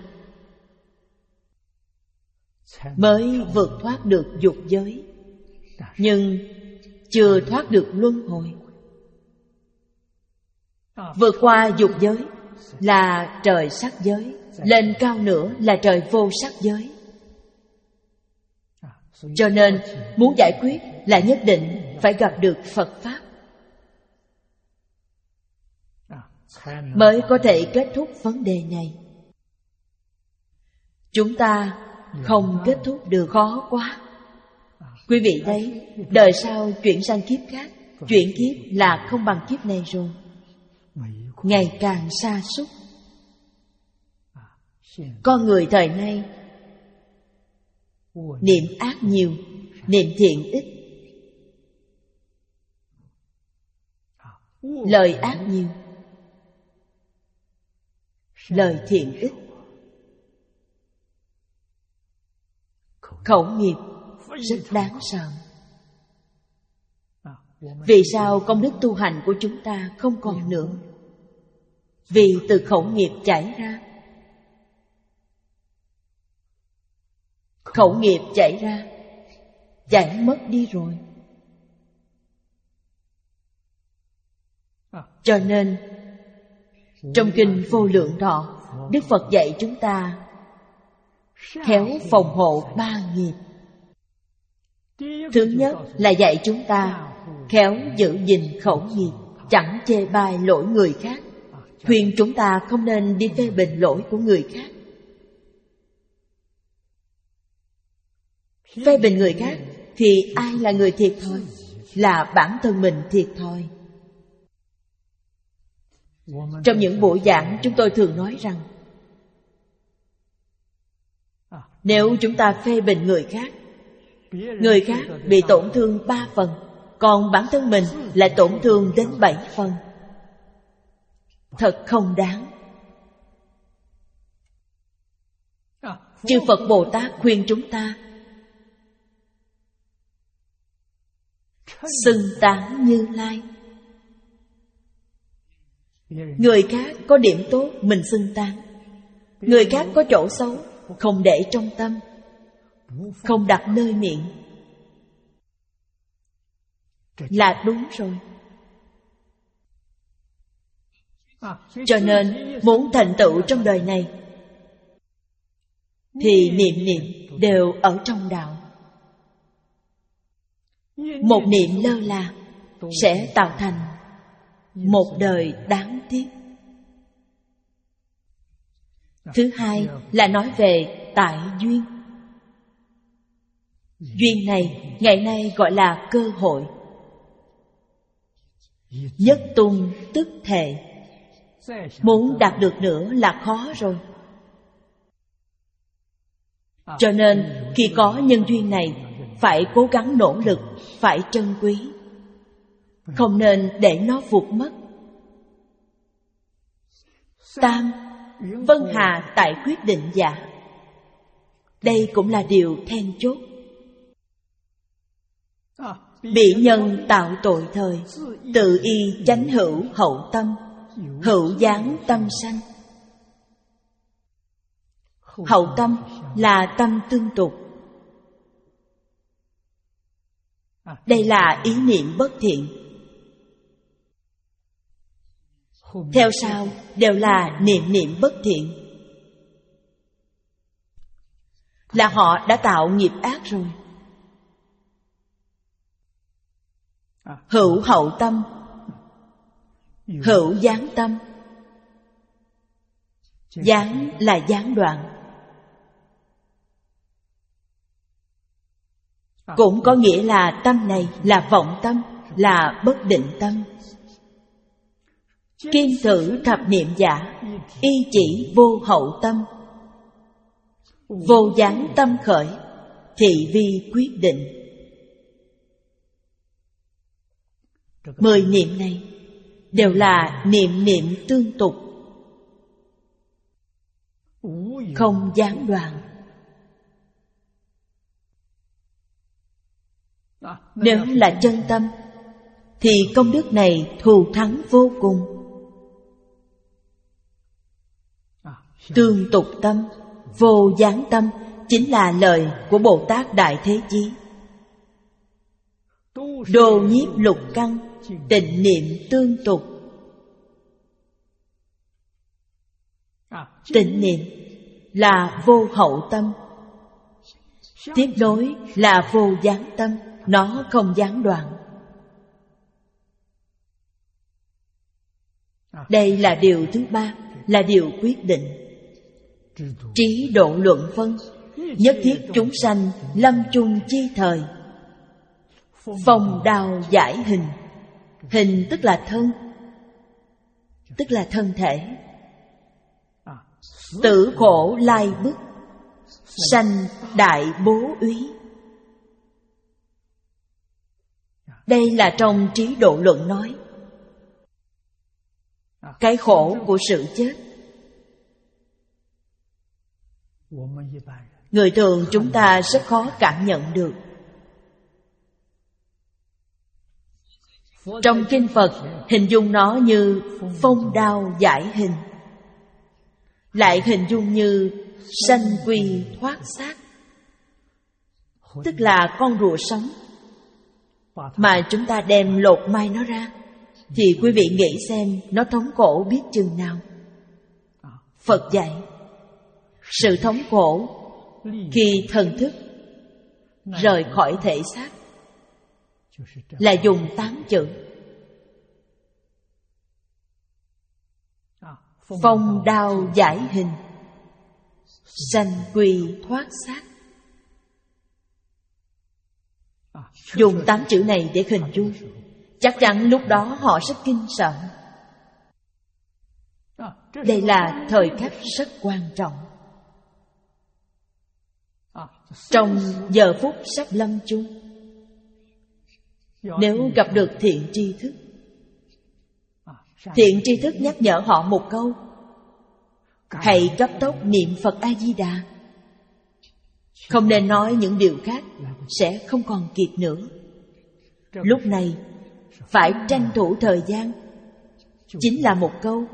mới vượt thoát được dục giới, nhưng chưa thoát được luân hồi. Vượt qua dục giới là trời sắc giới, lên cao nữa là trời vô sắc giới. Cho nên muốn giải quyết là nhất định phải gặp được Phật Pháp, mới có thể kết thúc vấn đề này. Chúng ta không kết thúc được, khó quá. Quý vị thấy, đời sau chuyển sang kiếp khác, chuyển kiếp là không bằng kiếp này rồi, ngày càng sa sút. Con người thời nay niệm ác nhiều, niệm thiện ít. Lời ác nhiều, lời thiện ít. Khẩu nghiệp rất đáng sợ. Vì sao công đức tu hành của chúng ta không còn nữa? Vì từ khẩu nghiệp chảy ra. Khẩu nghiệp chảy ra, chảy mất đi rồi. Cho nên trong kinh Vô Lượng Thọ, Đức Phật dạy chúng ta khéo phòng hộ ba nghiệp. Thứ nhất là dạy chúng ta khéo giữ gìn khẩu nghiệp, chẳng chê bai lỗi người khác, khuyên chúng ta không nên đi phê bình lỗi của người khác. Phê bình người khác thì ai là người thiệt thòi? Là bản thân mình thiệt thòi. Trong những buổi giảng, chúng tôi thường nói rằng nếu chúng ta phê bình người khác, người khác bị tổn thương ba phần, còn bản thân mình lại tổn thương đến bảy phần. Thật không đáng. Chư Phật Bồ Tát khuyên chúng ta xưng tán Như Lai. Người khác có điểm tốt mình xưng tán, người khác có chỗ xấu không để trong tâm, không đặt nơi miệng, là đúng rồi. Cho nên muốn thành tựu trong đời này thì niệm niệm đều ở trong đạo. Một niệm lơ là sẽ tạo thành một đời đáng tiếc. Thứ hai là nói về tại duyên. Duyên này ngày nay gọi là cơ hội. Nhất tung tức thệ, muốn đạt được nữa là khó rồi. Cho nên khi có nhân duyên này, phải cố gắng nỗ lực, phải trân quý, không nên để nó vụt mất. Tam, vân hà tại quyết định giả. Đây cũng là điều then chốt. Bị nhân tạo tội thời, tự y chánh hữu hậu tâm, hữu giáng tâm sanh. Hậu tâm là tâm tương tục. Đây là ý niệm bất thiện. Theo sau đều là niệm niệm bất thiện. Là họ đã tạo nghiệp ác rồi. Hữu hậu tâm, hữu gián tâm. Gián là gián đoạn, cũng có nghĩa là tâm này là vọng tâm, là bất định tâm. Kiên thử thập niệm giả, y chỉ vô hậu tâm. Vô gián tâm khởi, thị vi quyết định. Mười niệm này đều là niệm niệm tương tục, không gián đoạn. Nếu là chân tâm thì công đức này thù thắng vô cùng. Tương tục tâm, vô gián tâm chính là lời của Bồ Tát Đại Thế Chí. Đồ nhiếp lục căn, tịnh niệm tương tục. Tịnh niệm là vô hậu tâm, tiếp nối là vô gián tâm, nó không gián đoạn. Đây là điều thứ ba, là điều quyết định. Trí độ luận phân, nhất thiết chúng sanh lâm chung chi thời. Phong đao giải hình, hình tức là thân, tức là thân thể. Tử khổ lai bức, sanh đại bố úy. Đây là trong Trí độ luận nói. Cái khổ của sự chết, người thường chúng ta rất khó cảm nhận được. Trong kinh Phật hình dung nó như phong đao giải hình, lại hình dung như sanh quy thoát xác, tức là con rùa sống. Mà chúng ta đem lột mai nó ra, thì quý vị nghĩ xem nó thống khổ biết chừng nào. Phật dạy sự thống khổ khi thần thức rời khỏi thể xác là dùng tám chữ: phong đao giải hình, sanh quy thoát xác. Dùng tám chữ này để hình dung, chắc chắn lúc đó họ rất kinh sợ. Đây là thời khắc rất quan trọng. Trong giờ phút sắp lâm chung, nếu gặp được thiện tri thức, thiện tri thức nhắc nhở họ một câu: hãy cấp tốc niệm Phật A-di-đà. Không nên nói những điều khác, sẽ không còn kịp nữa. Lúc này phải tranh thủ thời gian, chính là một câu: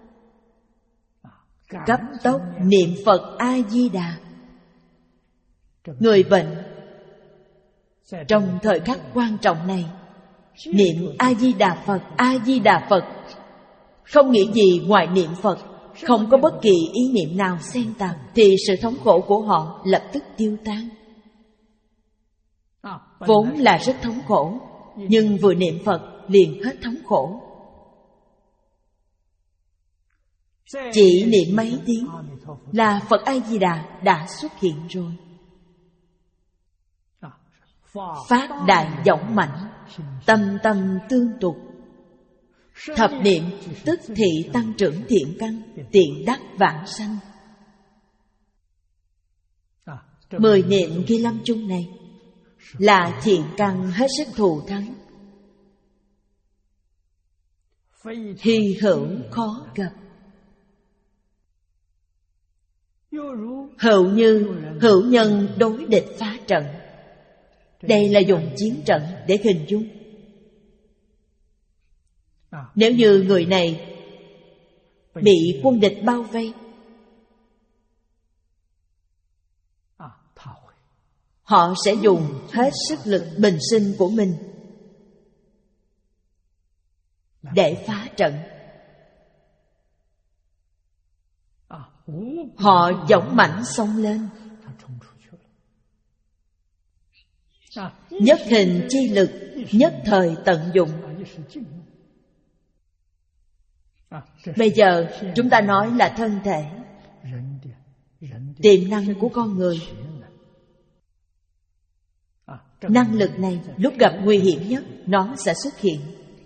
cấp tốc niệm Phật A-di-đà. Người bệnh trong thời khắc quan trọng này niệm A-di-đà Phật, A-di-đà Phật, không nghĩ gì ngoài niệm Phật, không có bất kỳ ý niệm nào xen tạp, thì sự thống khổ của họ lập tức tiêu tan. Vốn là rất thống khổ, nhưng vừa niệm Phật liền hết thống khổ. Chỉ niệm mấy tiếng là Phật A-di-đà đã xuất hiện rồi. Phát đại dõng mãnh, tâm tâm tương tục. Thập niệm tức thị tăng trưởng thiện căn, tiện đắc vãng sanh. Mười niệm khi lâm chung này là thiện căn hết sức thù thắng, hy hữu khó gặp. Hữu như hữu nhân đối địch phá trận. Đây là dùng chiến trận để hình dung. Nếu như người này bị quân địch bao vây, họ sẽ dùng hết sức lực bình sinh của mình để phá trận. Họ dũng mãnh xông lên, nhất hình chi lực, nhất thời tận dụng. Bây giờ chúng ta nói là thân thể, tiềm năng của con người. Năng lực này lúc gặp nguy hiểm nhất nó sẽ xuất hiện.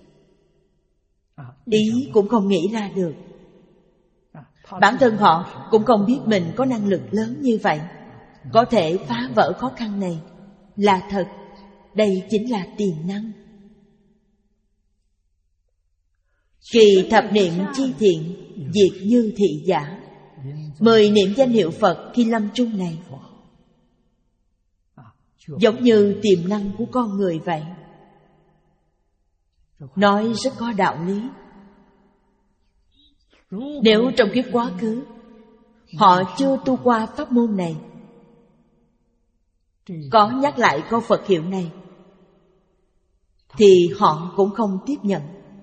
Ý cũng không nghĩ ra được. Bản thân họ cũng không biết mình có năng lực lớn như vậy, có thể phá vỡ khó khăn này. Là thật, đây chính là tiềm năng. Kỳ thập niệm chi thiện, diệt như thị giả. Mười niệm danh hiệu Phật khi lâm chung này giống như tiềm năng của con người vậy. Nói rất có đạo lý. Nếu trong kiếp quá khứ họ chưa tu qua pháp môn này, có nhắc lại câu Phật hiệu này, thì họ cũng không tiếp nhận.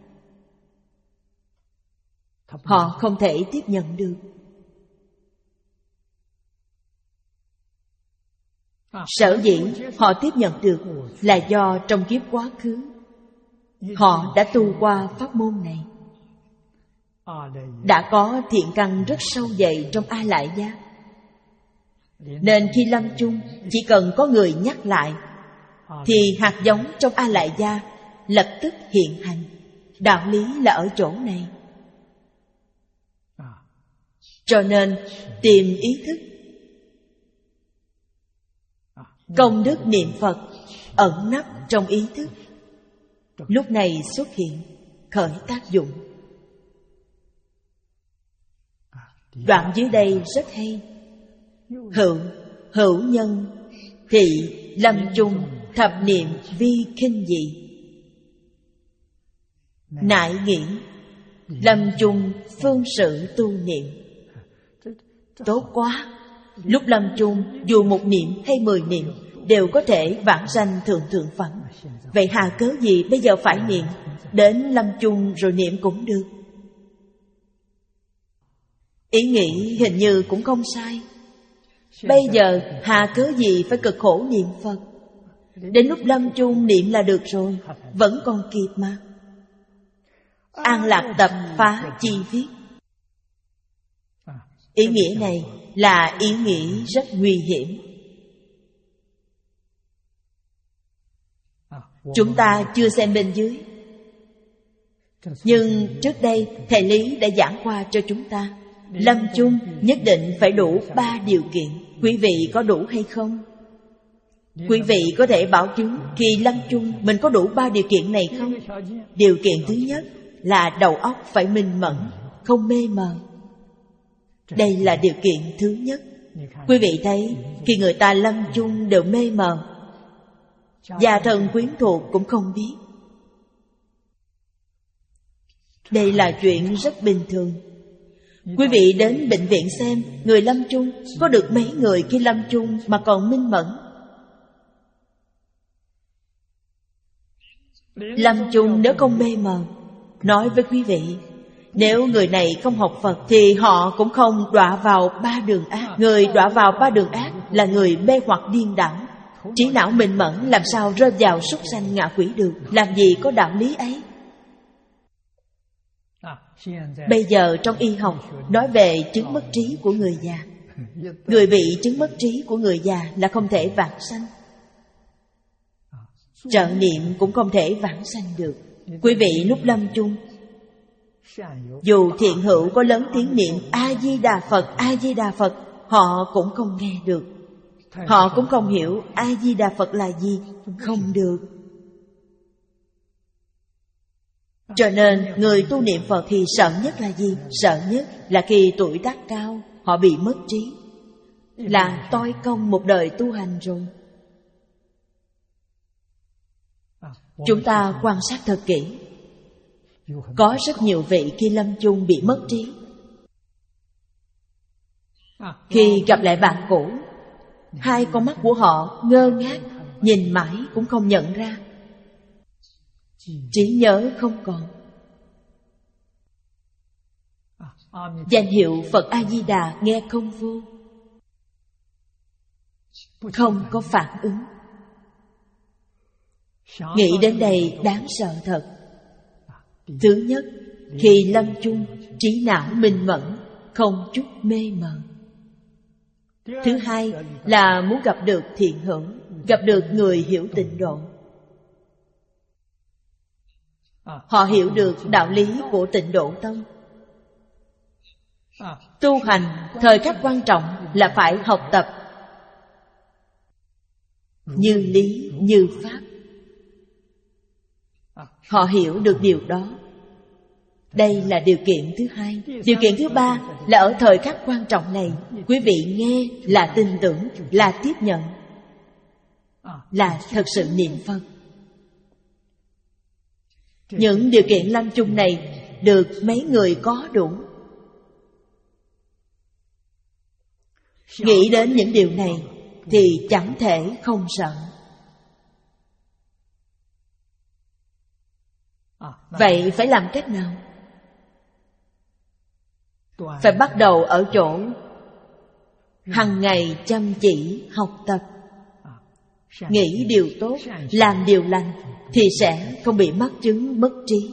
Họ không thể tiếp nhận được. Sở dĩ họ tiếp nhận được là do trong kiếp quá khứ họ đã tu qua pháp môn này, đã có thiện căn rất sâu dày trong A Lại Gia. Nên khi lâm chung, chỉ cần có người nhắc lại thì hạt giống trong A Lại Gia lập tức hiện hành. Đạo lý là ở chỗ này. Cho nên tìm ý thức, công đức niệm Phật ẩn nấp trong ý thức, lúc này xuất hiện, khởi tác dụng. Đoạn dưới đây rất hay. Hữu, hữu nhân, thị, lâm chung, thập niệm vi khinh dị. Nại nghiễn, lâm chung phương sự tu niệm. Tốt quá! Lúc lâm chung, dù một niệm hay mười niệm đều có thể vãng sanh thượng thượng phẩm. Vậy hà cớ gì bây giờ phải niệm? Đến lâm chung rồi niệm cũng được. Ý nghĩ hình như cũng không sai. Bây giờ hà cớ gì phải cực khổ niệm Phật? Đến lúc lâm chung niệm là được rồi, vẫn còn kịp mà. An Lạc Tập Phá chi viết. Ý nghĩa này là ý nghĩa rất nguy hiểm. Chúng ta chưa xem bên dưới, nhưng trước đây thầy Lý đã giảng qua cho chúng ta. Lâm chung nhất định phải đủ ba điều kiện. Quý vị có đủ hay không? Quý vị có thể bảo chứng khi lâm chung mình có đủ ba điều kiện này không? Điều kiện thứ nhất là đầu óc phải minh mẫn, không mê mờ. Đây là điều kiện thứ nhất. Quý vị thấy khi người ta lâm chung đều mê mờ, gia thân quyến thuộc cũng không biết. Đây là chuyện rất bình thường. Quý vị đến bệnh viện xem, người lâm chung có được mấy người khi lâm chung mà còn minh mẫn. Lâm chung nếu không mê mờ, nói với quý vị, nếu người này không học Phật thì họ cũng không đọa vào ba đường ác. Người đọa vào ba đường ác là người mê hoặc điên đảo. Trí não minh mẫn làm sao rơi vào súc sanh ngạ quỷ được? Làm gì có đạo lý ấy? Bây giờ trong y học nói về chứng mất trí của người già. Người bị chứng mất trí của người già là không thể vãng sanh. Trợ niệm cũng không thể vãng sanh được. Quý vị lúc lâm chung, dù thiện hữu có lớn tiếng niệm A-di-đà Phật, A-di-đà Phật, họ cũng không nghe được. Họ cũng không hiểu A-di-đà Phật là gì. Không được. Cho nên người tu niệm Phật thì sợ nhất là gì? Sợ nhất là khi tuổi tác cao, họ bị mất trí, là toi công một đời tu hành rồi. Chúng ta quan sát thật kỹ, có rất nhiều vị khi lâm chung bị mất trí. Khi gặp lại bạn cũ, hai con mắt của họ ngơ ngác, nhìn mãi cũng không nhận ra. Trí nhớ không còn. Danh hiệu Phật A-di-đà nghe không vô, không có phản ứng. Nghĩ đến đây đáng sợ thật. Thứ nhất, khi lâm chung, trí não minh mẫn, không chút mê mờ. Thứ hai là muốn gặp được thiện hữu, gặp được người hiểu tịnh độ. Họ hiểu được đạo lý của Tịnh Độ Tông. Tu hành thời khắc quan trọng là phải học tập như lý như pháp. Họ hiểu được điều đó. Đây là điều kiện thứ hai. Điều kiện thứ ba là ở thời khắc quan trọng này, quý vị nghe là tin tưởng, là tiếp nhận, là thật sự niệm Phật. Những điều kiện lâm chung này được mấy người có đủ. Nghĩ đến những điều này thì chẳng thể không sợ. Vậy phải làm cách nào? Phải bắt đầu ở chỗ hằng ngày chăm chỉ học tập, nghĩ điều tốt, làm điều lành, thì sẽ không bị mắc chứng mất trí.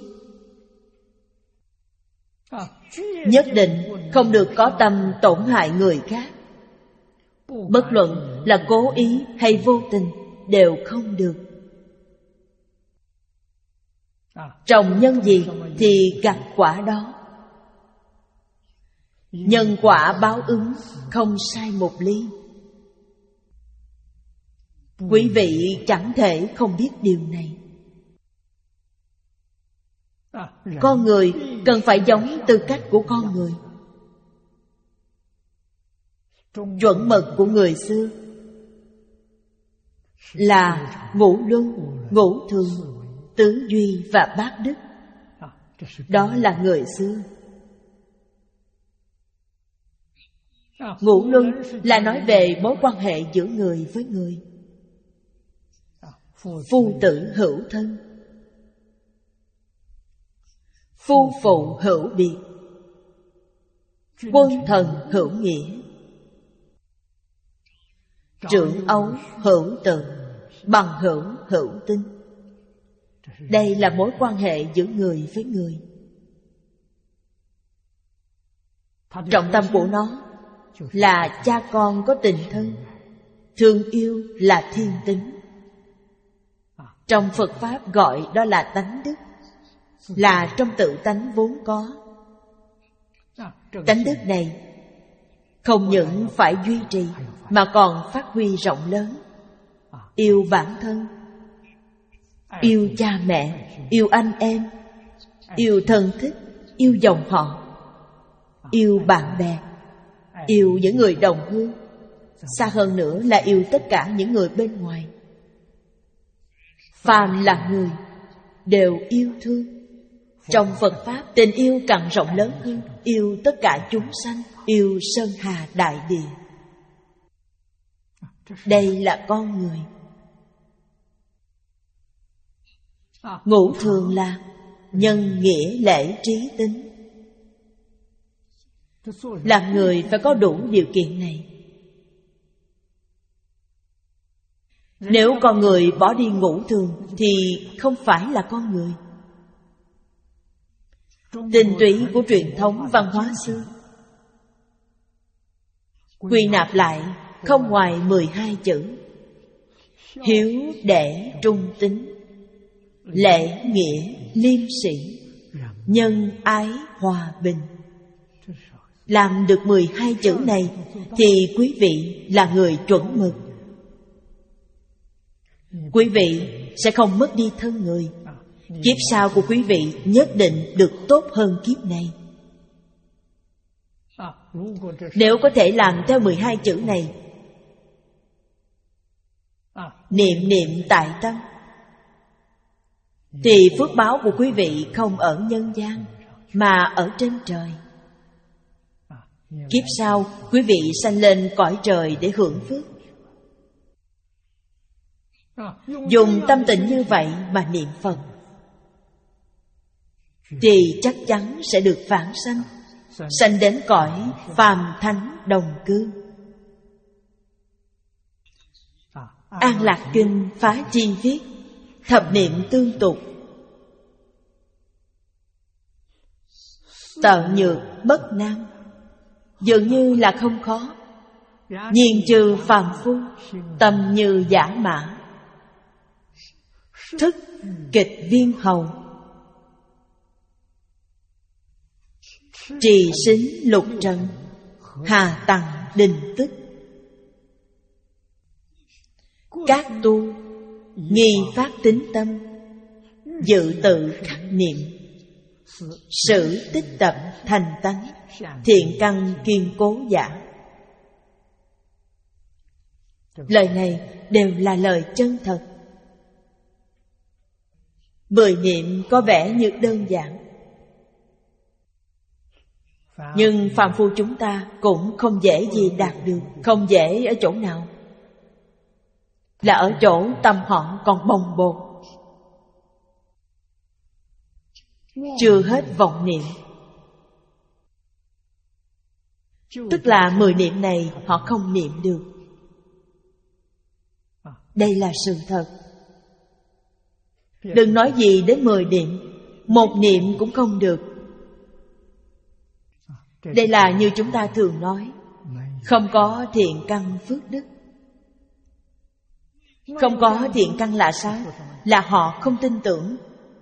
Nhất định không được có tâm tổn hại người khác. Bất luận là cố ý hay vô tình đều không được. Trồng nhân gì thì gặt quả đó. Nhân quả báo ứng không sai một ly. Quý vị chẳng thể không biết điều này. Con người cần phải giống tư cách của con người. Chuẩn mực của người xưa là ngũ luân, ngũ thường, tứ duy và bát đức. Đó là người xưa. Ngũ luân là nói về mối quan hệ giữa người với người. Phu tử hữu thân, phu phụ hữu biệt, quân thần hữu nghĩa. trưởng ấu hữu tự, bằng hữu hữu tinh. Đây là mối quan hệ giữa người với người. Trọng tâm của nó là cha con có tình thân, thương yêu là thiên tính. Trong Phật Pháp gọi đó là tánh đức, là trong tự tánh vốn có. Tánh đức này không những phải duy trì mà còn phát huy rộng lớn. Yêu bản thân, yêu cha mẹ, yêu anh em, yêu thân thích, yêu dòng họ, yêu bạn bè, yêu những người đồng hương. Xa hơn nữa là yêu tất cả những người bên ngoài. Phàm là người đều yêu thương. Trong Phật Pháp, tình yêu càng rộng lớn hơn, yêu tất cả chúng sanh, yêu sơn hà đại địa. Đây là con người. Ngũ thường là nhân nghĩa lễ trí tính. Làm người phải có đủ điều kiện này. Nếu con người bỏ đi ngũ thường thì không phải là con người. Tinh túy của truyền thống văn hóa xưa quy nạp lại không ngoài mười hai chữ: hiếu đệ trung tín, lễ nghĩa liêm sĩ, nhân ái hòa bình. Làm được mười hai chữ này thì quý vị là người chuẩn mực. Quý vị sẽ không mất đi thân người. Kiếp sau của quý vị nhất định được tốt hơn kiếp này. Nếu có thể làm theo mười hai chữ này, niệm niệm tại tâm, thì phước báo của quý vị không ở nhân gian mà ở trên trời. Kiếp sau quý vị sanh lên cõi trời để hưởng phước. Dùng tâm tình như vậy mà niệm Phật thì chắc chắn sẽ được vãng sanh, sanh đến cõi phàm thánh đồng cư. An Lạc Kinh Phá Chi viết: thập niệm tương tục, tợ nhược bất nam. Dường như là không khó. Nhiên trừ phàm phu, tâm như giả mã, thức kịch viên hầu, trì sính lục trần, hà tằng đình tức. Các tu nghi phát tín tâm, dự tự khắc niệm, sử tích tập thành tánh, thiện căn kiên cố giả. Lời này đều là lời chân thật. Mười niệm có vẻ như đơn giản, nhưng phàm phu chúng ta cũng không dễ gì đạt được. Không dễ ở chỗ nào? Là ở chỗ tâm họ còn bồng bột, chưa hết vọng niệm. Tức là mười niệm này họ không niệm được. Đây là sự thật. Đừng nói gì đến mười niệm, một niệm cũng không được. Đây là như chúng ta thường nói, không có thiện căn phước đức. Không có thiện căn là sao? Là họ không tin tưởng.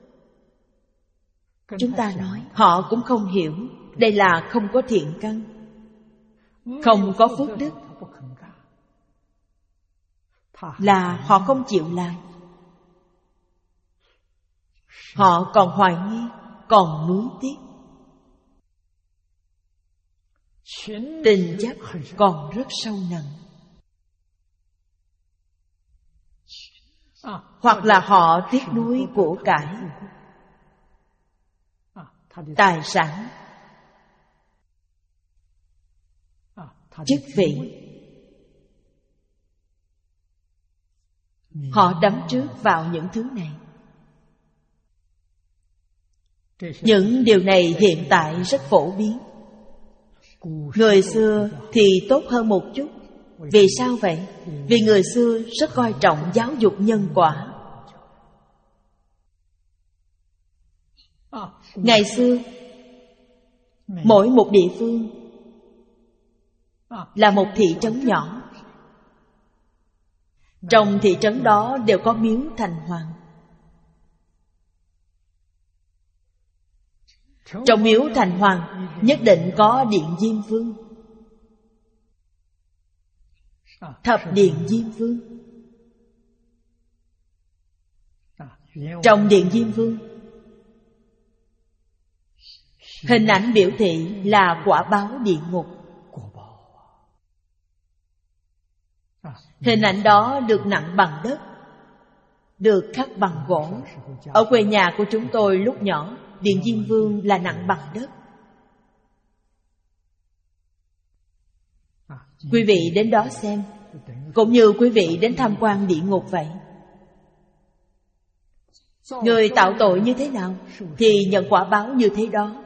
Chúng ta nói họ cũng không hiểu. Đây là không có thiện căn, không có phước đức, là họ không chịu làm. Họ còn hoài nghi, còn nuối tiếc. Tình chấp còn rất sâu nặng. Hoặc là họ tiếc nuối của cải, tài sản, chức vị. Họ đắm trước vào những thứ này. Những điều này hiện tại rất phổ biến. Người xưa thì tốt hơn một chút, Vì sao vậy? Vì người xưa rất coi trọng giáo dục nhân quả. Ngày xưa, mỗi một địa phương là một thị trấn nhỏ. Trong thị trấn đó đều có miếu thành hoàng. Trong miếu thành hoàng nhất định có điện Diêm Vương, thập điện Diêm Vương. Trong điện Diêm Vương, hình ảnh biểu thị là quả báo địa ngục. Hình ảnh đó được nặng bằng đất, được khắc bằng gỗ. Ở quê nhà của chúng tôi lúc nhỏ, điện Diêm Vương là nặng bằng đất. Quý vị đến đó xem, cũng như quý vị đến tham quan địa ngục vậy. Người tạo tội như thế nào thì nhận quả báo như thế đó.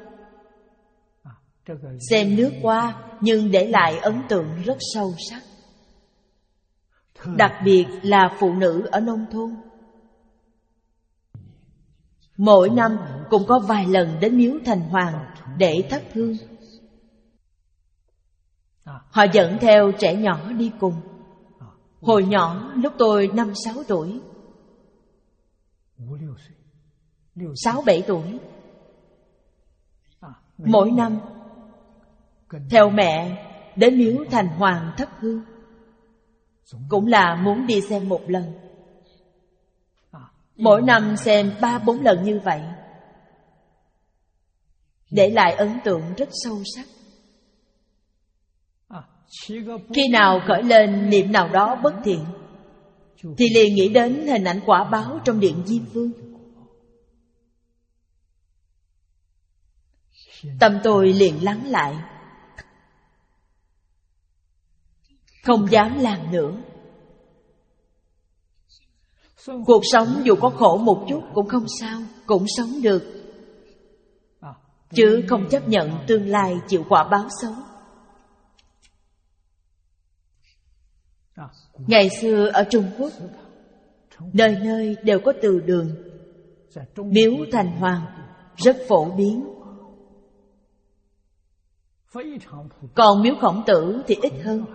Xem nước qua nhưng để lại ấn tượng rất sâu sắc. Đặc biệt là phụ nữ ở nông thôn, mỗi năm cũng có vài lần đến miếu thành hoàng để thắp hương. Họ dẫn theo trẻ nhỏ đi cùng. Hồi nhỏ lúc tôi năm sáu tuổi, sáu bảy tuổi, mỗi năm theo mẹ đến miếu thành hoàng thắp hương, cũng là muốn đi xem một lần. Mỗi năm xem ba bốn lần như vậy, để lại ấn tượng rất sâu sắc. Khi nào khởi lên niệm nào đó bất thiện thì liền nghĩ đến hình ảnh quả báo trong điện Diêm Vương. Tâm tôi liền lắng lại, không dám làm nữa. Cuộc sống dù có khổ một chút cũng không sao, cũng sống được, chứ không chấp nhận tương lai chịu quả báo xấu. Ngày xưa ở Trung Quốc, nơi nơi đều có từ đường. Miếu thành hoàng rất phổ biến. Còn miếu Khổng Tử thì ít hơn.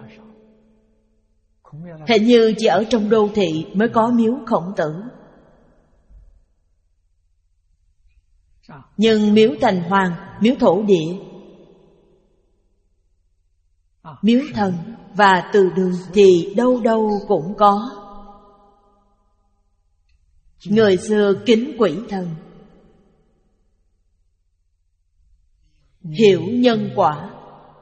Hình như chỉ ở trong đô thị mới có miếu Khổng Tử. Nhưng miếu thành hoàng, miếu thổ địa, miếu thần và từ đường thì đâu đâu cũng có. Người xưa kính quỷ thần, hiểu nhân quả,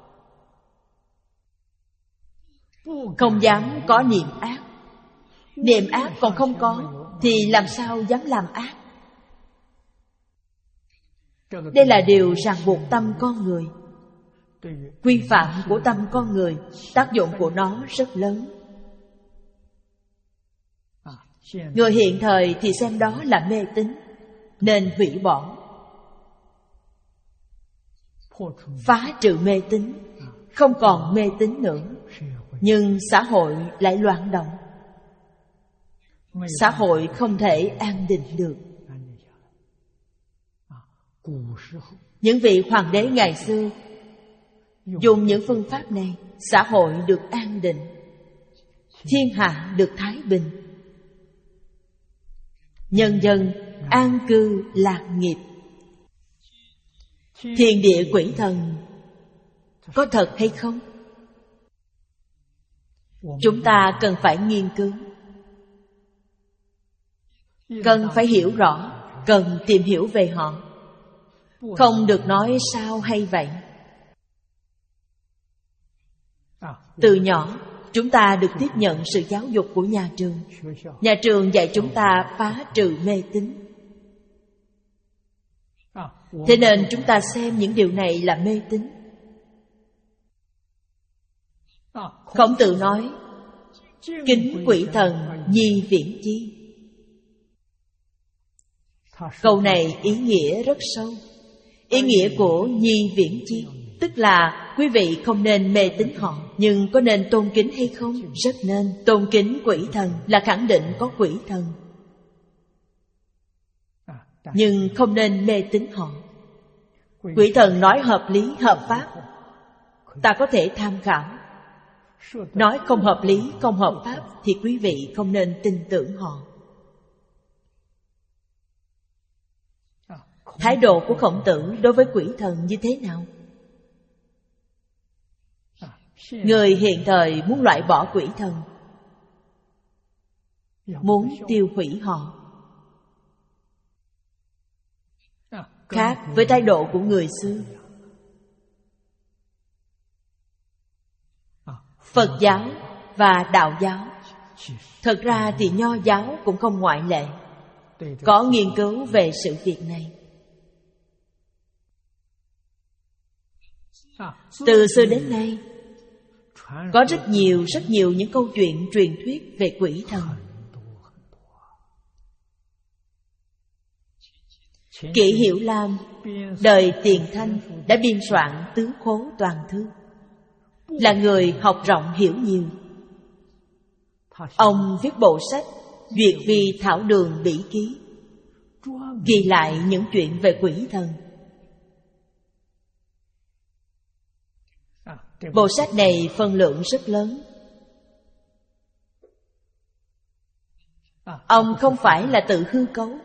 không dám có niệm ác. Niệm ác còn không có thì làm sao dám làm ác. Đây là điều ràng buộc tâm con người. Quy phạm của tâm con người, tác dụng của nó rất lớn. Người hiện thời thì xem đó là mê tín, nên hủy bỏ, phá trừ mê tín, không còn mê tín nữa. Nhưng xã hội lại loạn động, xã hội không thể an định được. Những vị hoàng đế ngày xưa dùng những phương pháp này, xã hội được an định, thiên hạ được thái bình, nhân dân an cư lạc nghiệp. Thiên địa quỷ thần có thật hay không? Chúng ta cần phải nghiên cứu, cần phải hiểu rõ, cần tìm hiểu về họ. Không được nói sao hay vậy. Từ nhỏ, chúng ta được tiếp nhận sự giáo dục của nhà trường. Nhà trường dạy chúng ta phá trừ mê tín. Thế nên chúng ta xem những điều này là mê tín. Khổng Tử nói, kính quỷ thần nhi viễn chi. Câu này ý nghĩa rất sâu. Ý nghĩa của nhi viễn chi tức là quý vị không nên mê tín họ. Nhưng có nên tôn kính hay không? Rất nên. Tôn kính quỷ thần là khẳng định có quỷ thần, nhưng không nên mê tín họ. Quỷ thần nói hợp lý, hợp pháp, ta có thể tham khảo. Nói không hợp lý, không hợp pháp thì quý vị không nên tin tưởng họ. Thái độ của Khổng Tử đối với quỷ thần như thế nào? Người hiện thời muốn loại bỏ quỷ thần, muốn tiêu hủy họ, khác với thái độ của người xưa. Phật giáo và Đạo giáo, thật ra thì Nho giáo cũng không ngoại lệ, có nghiên cứu về sự việc này. Từ xưa đến nay, có rất nhiều, rất nhiều những câu chuyện truyền thuyết về quỷ thần. Kỷ Hiểu Lam, đời Tiền Thanh đã biên soạn Tứ Khố Toàn Thư, là người học rộng hiểu nhiều. Ông viết bộ sách Duyệt Vi Thảo Đường Bỉ Ký, ghi lại những chuyện về quỷ thần. Bộ sách này phân lượng rất lớn. Ông không phải là tự hư cấu,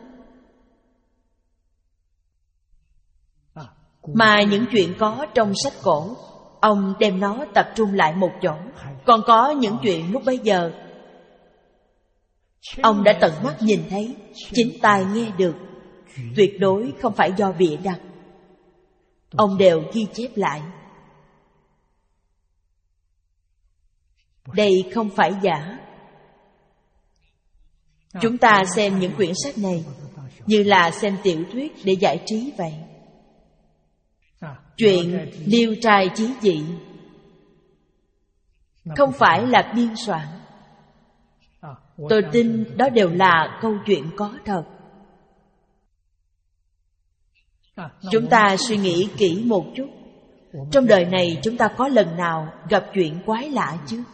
mà những chuyện có trong sách cổ, ông đem nó tập trung lại một chỗ. Còn có những chuyện lúc bấy giờ ông đã tận mắt nhìn thấy, chính tai nghe được, tuyệt đối không phải do bịa đặt. Ông đều ghi chép lại. Đây không phải giả. Chúng ta xem những quyển sách này như là xem tiểu thuyết để giải trí vậy. Chuyện liêu trai chí dị không phải là biên soạn. Tôi tin đó đều là câu chuyện có thật. Chúng ta suy nghĩ kỹ một chút, trong đời này chúng ta có lần nào gặp chuyện quái lạ chứ?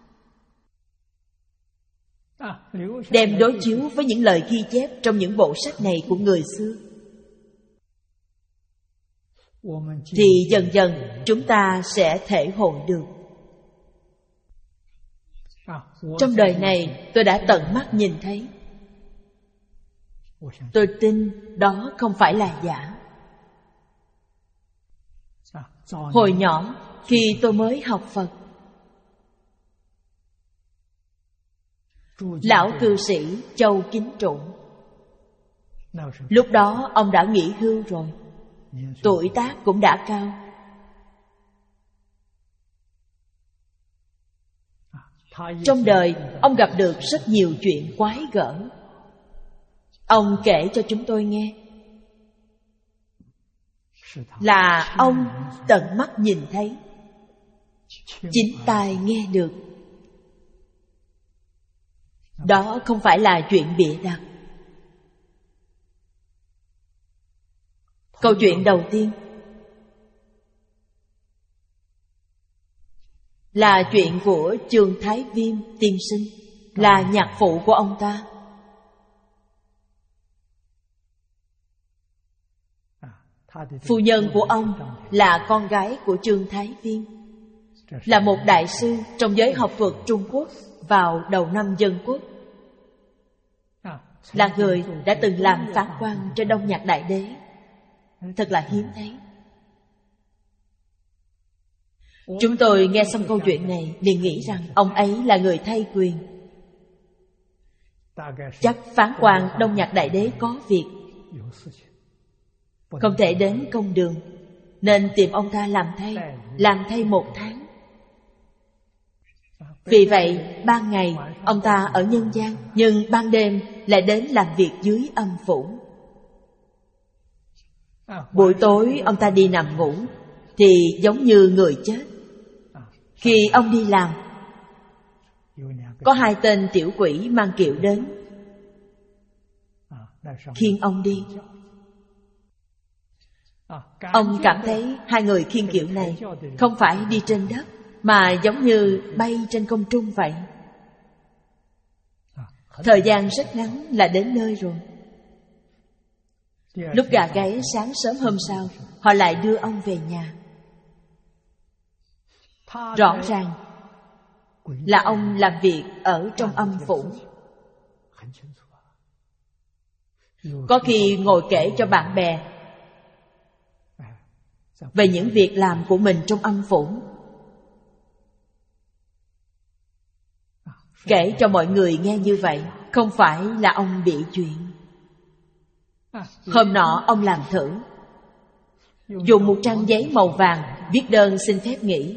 Đem đối chiếu với những lời ghi chép trong những bộ sách này của người xưa, thì dần dần chúng ta sẽ thể hội được. Trong đời này tôi đã tận mắt nhìn thấy. Tôi tin đó không phải là giả. Hồi nhỏ, khi tôi mới học Phật, lão cư sĩ Châu Kính Trụ, lúc đó ông đã nghỉ hưu rồi, tuổi tác cũng đã cao. Trong đời, ông gặp được rất nhiều chuyện quái gở. Ông kể cho chúng tôi nghe là ông tận mắt nhìn thấy, chính tai nghe được. Đó không phải là chuyện bịa đặt. Câu chuyện đầu tiên là chuyện của Chương Thái Viêm tiên sinh, là nhạc phụ của ông ta. Phu nhân của ông là con gái của Chương Thái Viêm, là một đại sư trong giới học thuật Trung Quốc vào đầu năm Dân Quốc, là người đã từng làm phán quan trên Đông Nhạc Đại Đế. Thật là hiếm thấy. Chúng tôi nghe xong câu chuyện này liền nghĩ rằng ông ấy là người thay quyền. Chắc phán quan Đông Nhạc Đại Đế có việc, không thể đến công đường, nên tìm ông ta làm thay, làm thay một tháng. Vì vậy ban ngày ông ta ở nhân gian, nhưng ban đêm lại đến làm việc dưới âm phủ. Buổi tối ông ta đi nằm ngủ thì giống như người chết. Khi ông đi làm, có hai tên tiểu quỷ mang kiệu đến khiêng ông đi. Ông cảm thấy hai người khiêng kiệu này không phải đi trên đất, mà giống như bay trên không trung vậy. Thời gian rất ngắn là đến nơi rồi. Lúc gà gáy sáng sớm hôm sau, họ lại đưa ông về nhà. Rõ ràng là ông làm việc ở trong âm phủ. Có khi ngồi kể cho bạn bè về những việc làm của mình trong âm phủ, kể cho mọi người nghe như vậy. Không phải là ông bị chuyện. Hôm nọ ông làm thử, dùng một trang giấy màu vàng viết đơn xin phép nghỉ.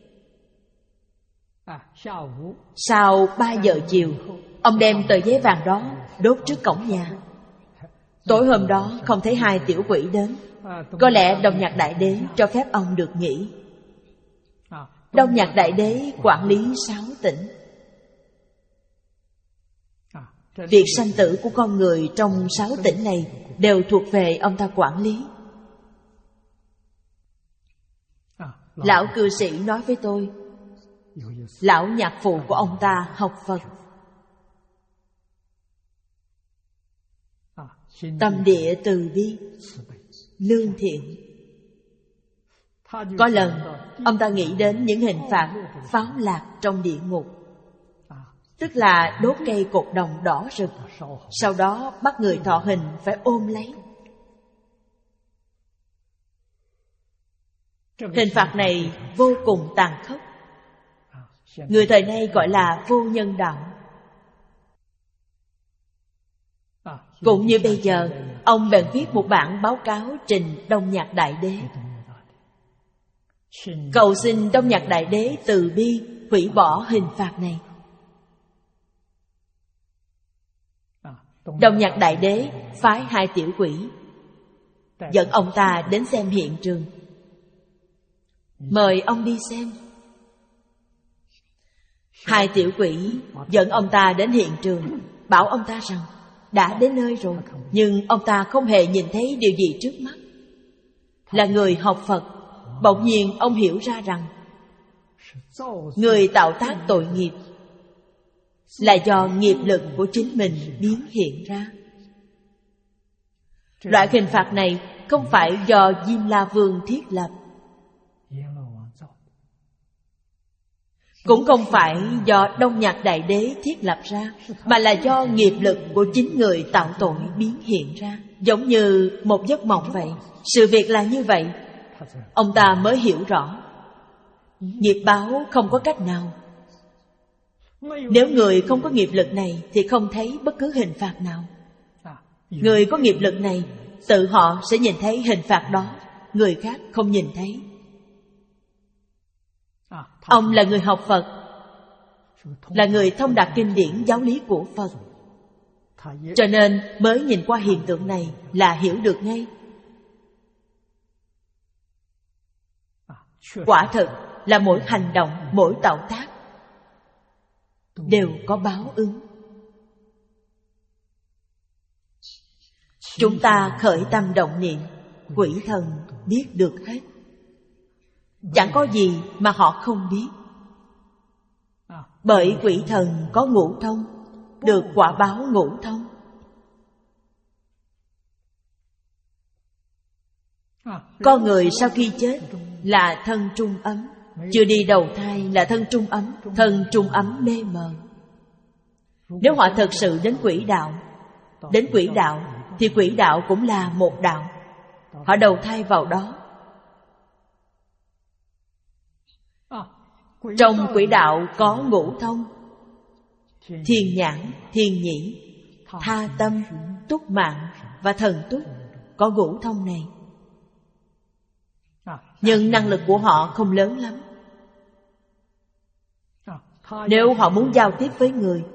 Sau ba giờ chiều, ông đem tờ giấy vàng đó đốt trước cổng nhà. Tối hôm đó không thấy hai tiểu quỷ đến. Có lẽ Đông Nhạc Đại Đế cho phép ông được nghỉ. Đông Nhạc Đại Đế quản lý sáu tỉnh. Việc sanh tử của con người trong sáu tỉnh này đều thuộc về ông ta quản lý. Lão cư sĩ nói với tôi, lão nhạc phụ của ông ta học Phật, tâm địa từ bi, lương thiện. Có lần ông ta nghĩ đến những hình phạt pháo lạc trong địa ngục, tức là đốt cây cột đồng đỏ rực, sau đó bắt người thọ hình phải ôm lấy. Hình phạt này vô cùng tàn khốc, người thời nay gọi là vô nhân đạo. Cũng như bây giờ, ông bèn viết một bản báo cáo trình Đông Nhạc Đại Đế, cầu xin Đông Nhạc Đại Đế từ bi hủy bỏ hình phạt này. Đông Nhạc Đại Đế phái hai tiểu quỷ dẫn ông ta đến xem hiện trường. Mời ông đi xem. Hai tiểu quỷ dẫn ông ta đến hiện trường, bảo ông ta rằng đã đến nơi rồi, nhưng ông ta không hề nhìn thấy điều gì trước mắt. Là người học Phật, bỗng nhiên ông hiểu ra rằng người tạo tác tội nghiệp là do nghiệp lực của chính mình biến hiện ra. Loại hình phạt này không phải do Diêm La Vương thiết lập, cũng không phải do Đông Nhạc Đại Đế thiết lập ra, mà là do nghiệp lực của chính người tạo tội biến hiện ra. Giống như một giấc mộng vậy. Sự việc là như vậy, ông ta mới hiểu rõ. Nghiệp báo không có cách nào. Nếu người không có nghiệp lực này thì không thấy bất cứ hình phạt nào. Người có nghiệp lực này, tự họ sẽ nhìn thấy hình phạt đó, người khác không nhìn thấy. Ông là người học Phật, là người thông đạt kinh điển giáo lý của Phật, cho nên mới nhìn qua hiện tượng này là hiểu được ngay. Quả thực là mỗi hành động, mỗi tạo tác đều có báo ứng. Chúng ta khởi tâm động niệm, quỷ thần biết được hết. Chẳng có gì mà họ không biết. Bởi quỷ thần có ngũ thông, được quả báo ngũ thông. Con người sau khi chết là thân trung ấm, chưa đi đầu thai là thân trung ấm, thân trung ấm mê mờ. Nếu họ thật sự đến quỷ đạo, đến quỷ đạo thì quỷ đạo cũng là một đạo. Họ đầu thai vào đó. Trong quỷ đạo có ngũ thông: thiên nhãn, thiên nhĩ, tha tâm, túc mạng và thần túc. Có ngũ thông này, nhưng năng lực của họ không lớn lắm. Nếu họ muốn giao tiếp với người,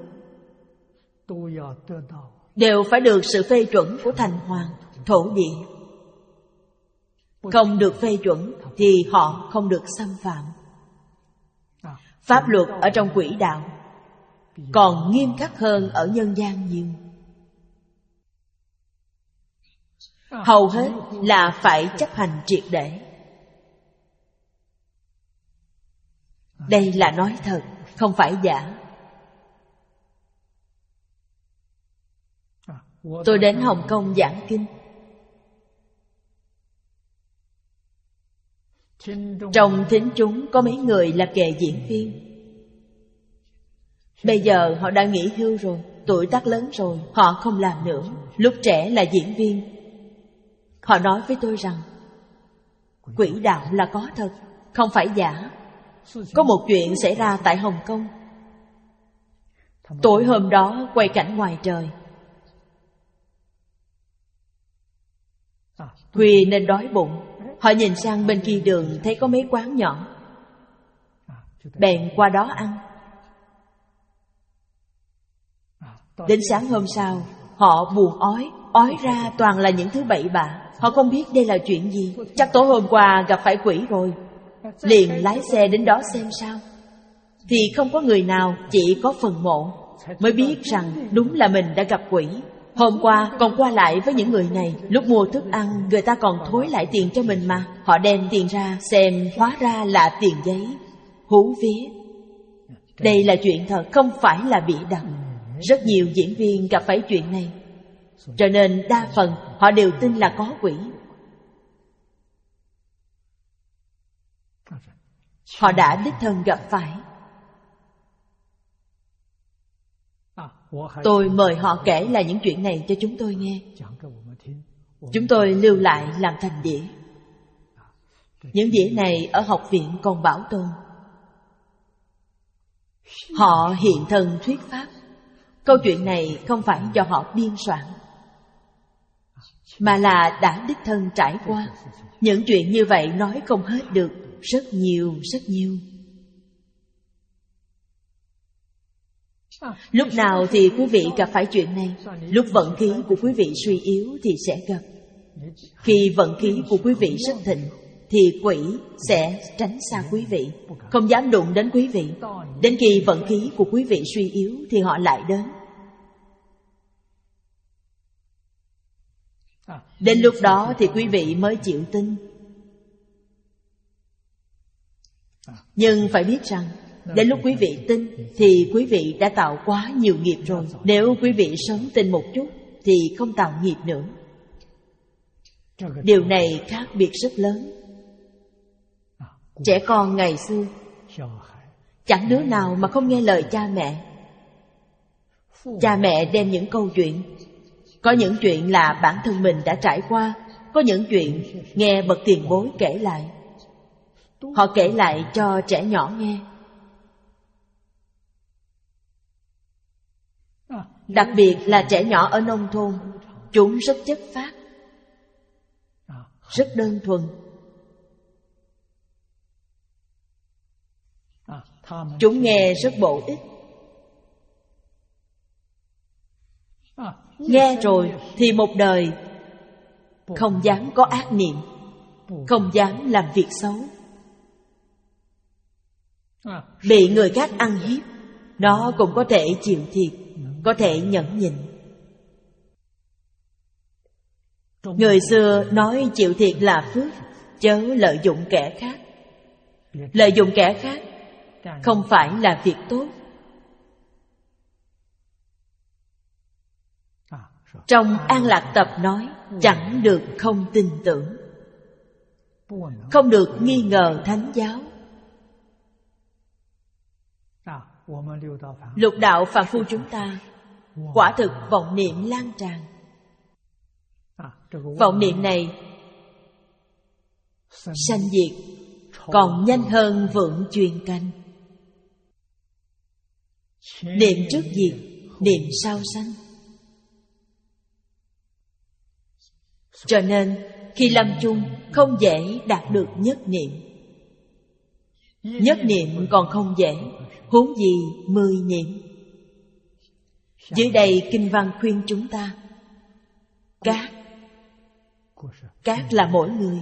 đều phải được sự phê chuẩn của thành hoàng, thổ địa. Không được phê chuẩn thì họ không được xâm phạm. Pháp luật ở trong quỷ đạo còn nghiêm khắc hơn ở nhân gian nhiều. Hầu hết là phải chấp hành triệt để. Đây là nói thật, không phải giả. Tôi đến Hồng Kông giảng kinh. Trong thính chúng có mấy người là kệ diễn viên. Bây giờ họ đã nghỉ hưu rồi, tuổi tác lớn rồi, họ không làm nữa. Lúc trẻ là diễn viên. Họ nói với tôi rằng quỹ đạo là có thật, không phải giả. Có một chuyện xảy ra tại Hồng Kông. Tối hôm đó quay cảnh ngoài trời. Khuya nên đói bụng. Họ nhìn sang bên kia đường thấy có mấy quán nhỏ, bèn qua đó ăn. Đến sáng hôm sau, họ buồn ói, ói ra toàn là những thứ bậy bạ. Họ không biết đây là chuyện gì. Chắc tối hôm qua gặp phải quỷ rồi, liền lái xe đến đó xem sao. Thì không có người nào, chỉ có phần mộ. Mới biết rằng đúng là mình đã gặp quỷ. Hôm qua còn qua lại với những người này. Lúc mua thức ăn, người ta còn thối lại tiền cho mình mà. Họ đem tiền ra xem, hóa ra là tiền giấy. Hú vía. Đây là chuyện thật, không phải là bịa đặt. Rất nhiều diễn viên gặp phải chuyện này, cho nên đa phần họ đều tin là có quỷ. Họ đã đích thân gặp phải. Tôi mời họ kể lại những chuyện này cho chúng tôi nghe. Chúng tôi lưu lại làm thành đĩa. Những đĩa này ở học viện còn bảo tồn. Họ hiện thân thuyết pháp. Câu chuyện này không phải do họ biên soạn, mà là đã đích thân trải qua. Những chuyện như vậy nói không hết được. Rất nhiều, rất nhiều. Lúc nào thì quý vị gặp phải chuyện này? Lúc vận khí của quý vị suy yếu thì sẽ gặp. Khi vận khí của quý vị rất thịnh thì quỷ sẽ tránh xa quý vị, không dám đụng đến quý vị. Đến khi vận khí của quý vị suy yếu thì họ lại đến. Đến lúc đó thì quý vị mới chịu tin. Nhưng phải biết rằng đến lúc quý vị tin thì quý vị đã tạo quá nhiều nghiệp rồi. Nếu quý vị sớm tin một chút thì không tạo nghiệp nữa. Điều này khác biệt rất lớn. Trẻ con ngày xưa chẳng đứa nào mà không nghe lời cha mẹ. Cha mẹ đem những câu chuyện. Có những chuyện là bản thân mình đã trải qua, có những chuyện nghe bậc tiền bối kể lại. Họ kể lại cho trẻ nhỏ nghe. Đặc biệt là trẻ nhỏ ở nông thôn, chúng rất chất phác, rất đơn thuần. Chúng nghe rất bổ ích. Nghe rồi thì một đời không dám có ác niệm, không dám làm việc xấu. Bị người khác ăn hiếp, nó cũng có thể chịu thiệt, có thể nhẫn nhịn. Người xưa nói chịu thiệt là phước, chớ lợi dụng kẻ khác. Lợi dụng kẻ khác không phải là việc tốt. Trong An Lạc Tập nói, chẳng được không tin tưởng, không được nghi ngờ thánh giáo. Lục đạo phàm phu chúng ta quả thực vọng niệm lan tràn. Vọng niệm này sanh diệt còn nhanh hơn vượng truyền canh. Niệm trước diệt, niệm sau sanh. Cho nên khi lâm chung không dễ đạt được nhất niệm. Nhất niệm còn không dễ, huống gì mười niệm. Dưới đây kinh văn khuyên chúng ta, các các là mỗi người,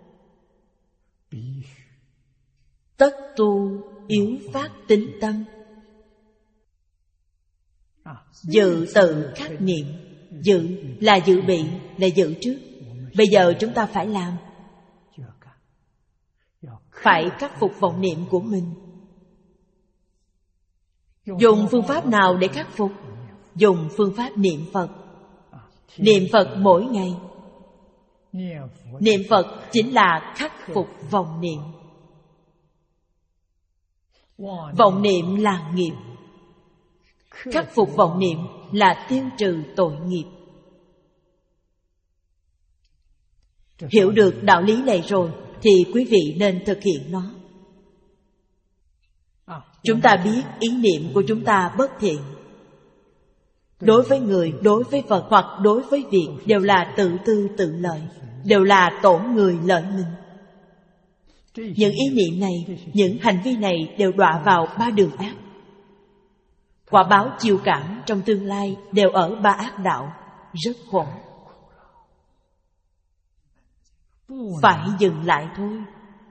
tất tu yếu phát tín tâm, dự tự khắc niệm. Dự là dự bị, là dự trước. Bây giờ chúng ta phải làm, phải khắc phục vọng niệm của mình. Dùng phương pháp nào để khắc phục? Dùng phương pháp niệm Phật. Niệm Phật mỗi ngày. Niệm Phật chính là khắc phục vọng niệm. Vọng niệm là nghiệp. Khắc phục vọng niệm là tiêu trừ tội nghiệp. Hiểu được đạo lý này rồi thì quý vị nên thực hiện nó. Chúng ta biết ý niệm của chúng ta bất thiện. Đối với người, đối với Phật hoặc đối với việc đều là tự tư tự lợi, đều là tổn người lợi mình. Những ý niệm này, những hành vi này đều đọa vào ba đường ác. Quả báo chiêu cảm trong tương lai đều ở ba ác đạo, rất khổ. Phải dừng lại thôi.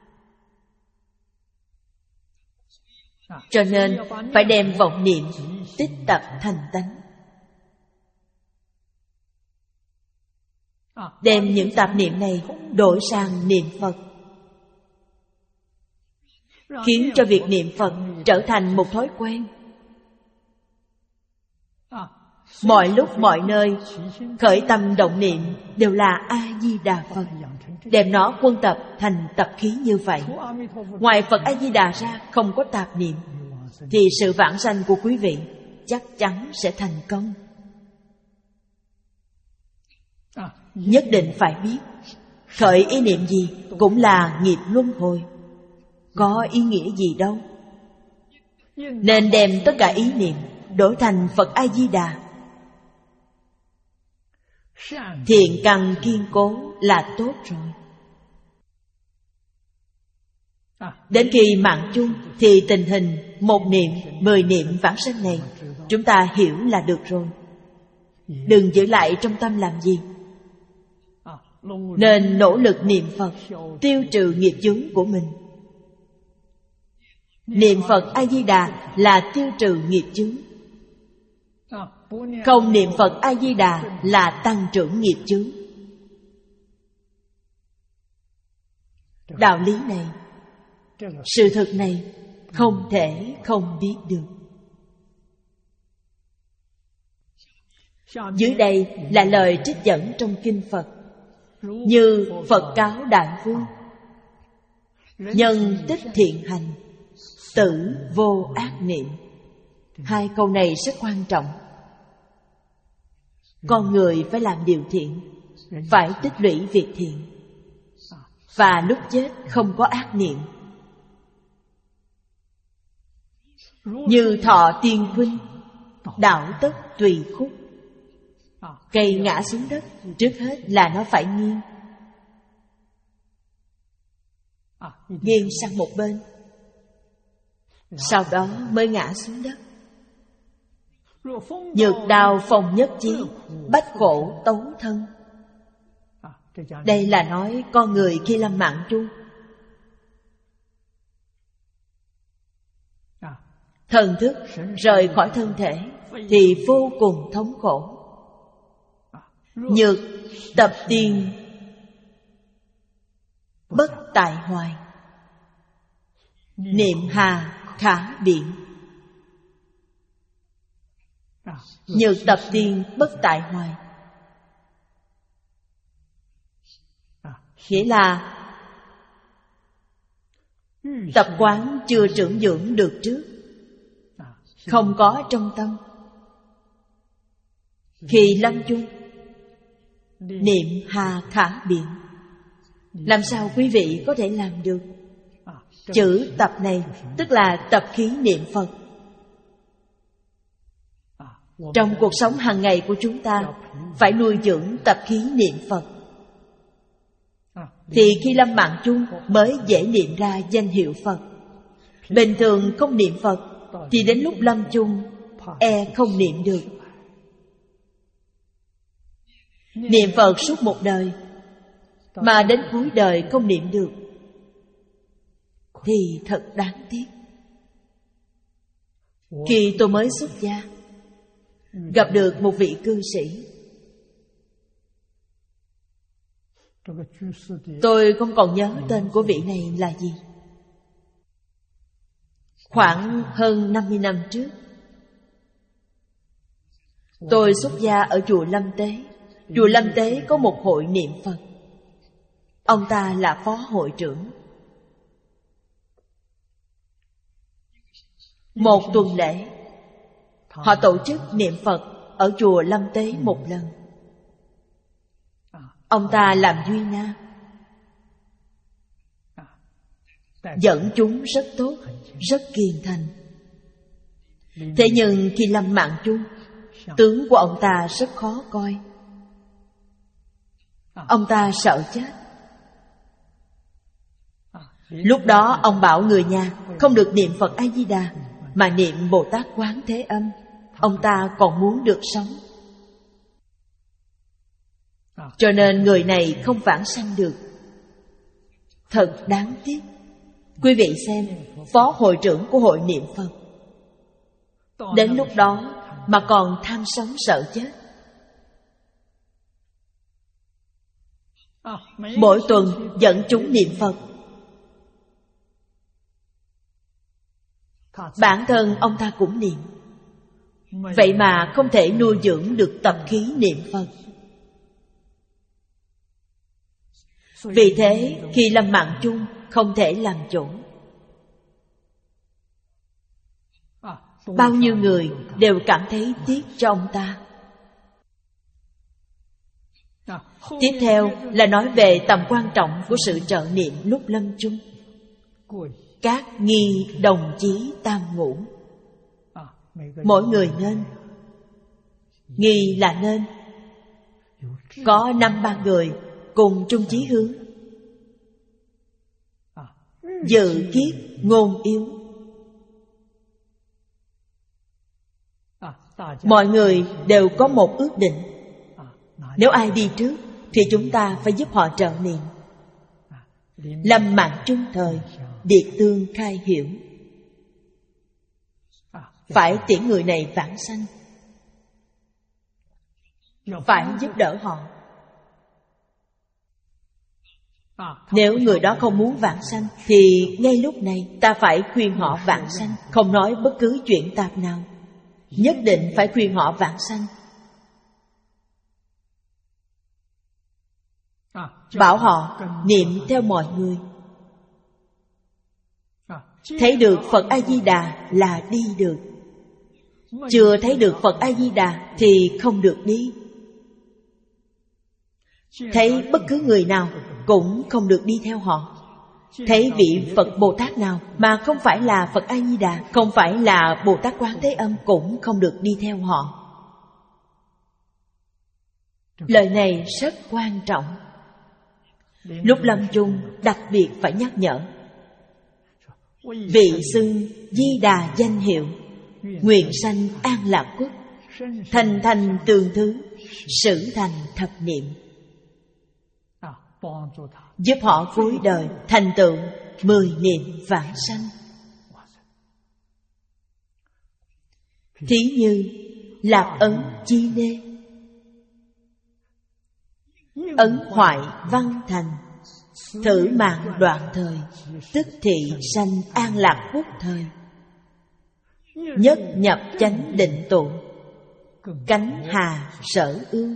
Cho nên phải đem vọng niệm tích tập thành tánh. Đem những tạp niệm này đổi sang niệm Phật, khiến cho việc niệm Phật trở thành một thói quen. Mọi lúc mọi nơi khởi tâm động niệm đều là A-di-đà Phật. Đem nó quân tập thành tập khí như vậy. Ngoài Phật A-di-đà ra không có tạp niệm, thì sự vãng sanh của quý vị chắc chắn sẽ thành công. Nhất định phải biết, khởi ý niệm gì cũng là nghiệp luân hồi, có ý nghĩa gì đâu. Nên đem tất cả ý niệm đổi thành Phật A-di-đà. Thiện căn kiên cố là tốt rồi. Đến khi mạng chung thì tình hình một niệm, mười niệm vãng sanh này chúng ta hiểu là được rồi. Đừng giữ lại trong tâm làm gì. Nên nỗ lực niệm Phật, tiêu trừ nghiệp chướng của mình. Niệm Phật A-di-đà là tiêu trừ nghiệp chướng. Không niệm Phật A-di-đà là tăng trưởng nghiệp chướng. Đạo lý này, sự thật này không thể không biết được. Dưới đây là lời trích dẫn trong kinh Phật. Như Phật cáo Đại Vương: nhân tích thiện hành, tử vô ác niệm. Hai câu này rất quan trọng. Con người phải làm điều thiện, phải tích lũy việc thiện, và lúc chết không có ác niệm. Như thọ tiên huynh, đạo tất tùy khúc. Cây ngã xuống đất, trước hết là nó phải nghiêng, nghiêng sang một bên, sau đó mới ngã xuống đất. Nhược đao phòng nhất chí, bách khổ tấu thân. Đây là nói con người khi lâm mạng chung, thần thức rời khỏi thân thể thì vô cùng thống khổ. Nhược tập tiên bất tại hoài, niệm hà khả biện. Nhược tập tiên bất tại hoài, nghĩa là tập quán chưa trưởng dưỡng được trước, không có trong tâm. Khi lâm chung, niệm hà khả biện. Làm sao quý vị có thể làm được? Chữ tập này tức là tập khí niệm Phật. Trong cuộc sống hàng ngày của chúng ta phải nuôi dưỡng tập khí niệm Phật, thì khi lâm mạng chung mới dễ niệm ra danh hiệu Phật. Bình thường không niệm Phật thì đến lúc lâm chung e không niệm được. Niệm Phật suốt một đời mà đến cuối đời không niệm được thì thật đáng tiếc. Khi tôi mới xuất gia, gặp được một vị cư sĩ. Tôi không còn nhớ tên của vị này là gì. Khoảng hơn năm mươi năm trước, Tôi xuất gia ở chùa Lâm Tế. Chùa Lâm Tế có một hội niệm Phật. Ông ta là phó hội trưởng. Một tuần lễ, họ tổ chức niệm Phật ở chùa Lâm Tế một lần. Ông ta làm duy na, dẫn chúng rất tốt, rất kiên thành. Thế nhưng khi lâm mạng chung, tướng của ông ta rất khó coi. Ông ta sợ chết. Lúc đó ông bảo người nhà không được niệm Phật A-di-đà, mà niệm Bồ Tát Quán Thế Âm. Ông ta còn muốn được sống, cho nên người này không vãng sanh được. Thật đáng tiếc. Quý vị xem, phó hội trưởng của hội niệm Phật đến lúc đó mà còn tham sống sợ chết. Mỗi tuần dẫn chúng niệm Phật. Bản thân ông ta cũng niệm. Vậy mà không thể nuôi dưỡng được tập khí niệm Phật. Vì thế khi lâm mạng chung không thể làm chủ. Bao nhiêu người đều cảm thấy tiếc cho ông ta. Tiếp theo là nói về tầm quan trọng của sự trợ niệm lúc lâm chung. Các nghi đồng chí tam ngũ, mỗi người nên. Nghi là nên có năm ba người cùng chung chí hướng, dự kiết ngôn yếu. Mọi người đều có một ước định. Nếu ai đi trước thì chúng ta phải giúp họ trợ niệm. Lâm mạng chung thời, điệt tương khai hiểu. Phải tiễn người này vãng sanh, phải giúp đỡ họ. Nếu người đó không muốn vãng sanh thì ngay lúc này ta phải khuyên họ vãng sanh, không nói bất cứ chuyện tạp nào. Nhất định phải khuyên họ vãng sanh. Bảo họ niệm theo mọi người. Thấy được Phật A-di-đà là đi được. Chưa thấy được Phật A-di-đà thì không được đi. Thấy bất cứ người nào cũng không được đi theo họ. Thấy vị Phật Bồ Tát nào mà không phải là Phật A-di-đà, không phải là Bồ Tát Quán Thế Âm cũng không được đi theo họ. Lời này rất quan trọng. Lúc lâm chung đặc biệt phải nhắc nhở. Vị xưng Di Đà danh hiệu, nguyện sanh an lạc quốc, thành thành tường thứ, sử thành thập niệm. Giúp họ cuối đời thành tựu mười niệm vãng sanh. Thí như lạp ấn chi nê, ấn hoại văn thành, thử mạng đoạn thời, tức thị sanh an lạc quốc thời. Nhất nhập chánh định tụ, cánh hà sở ương.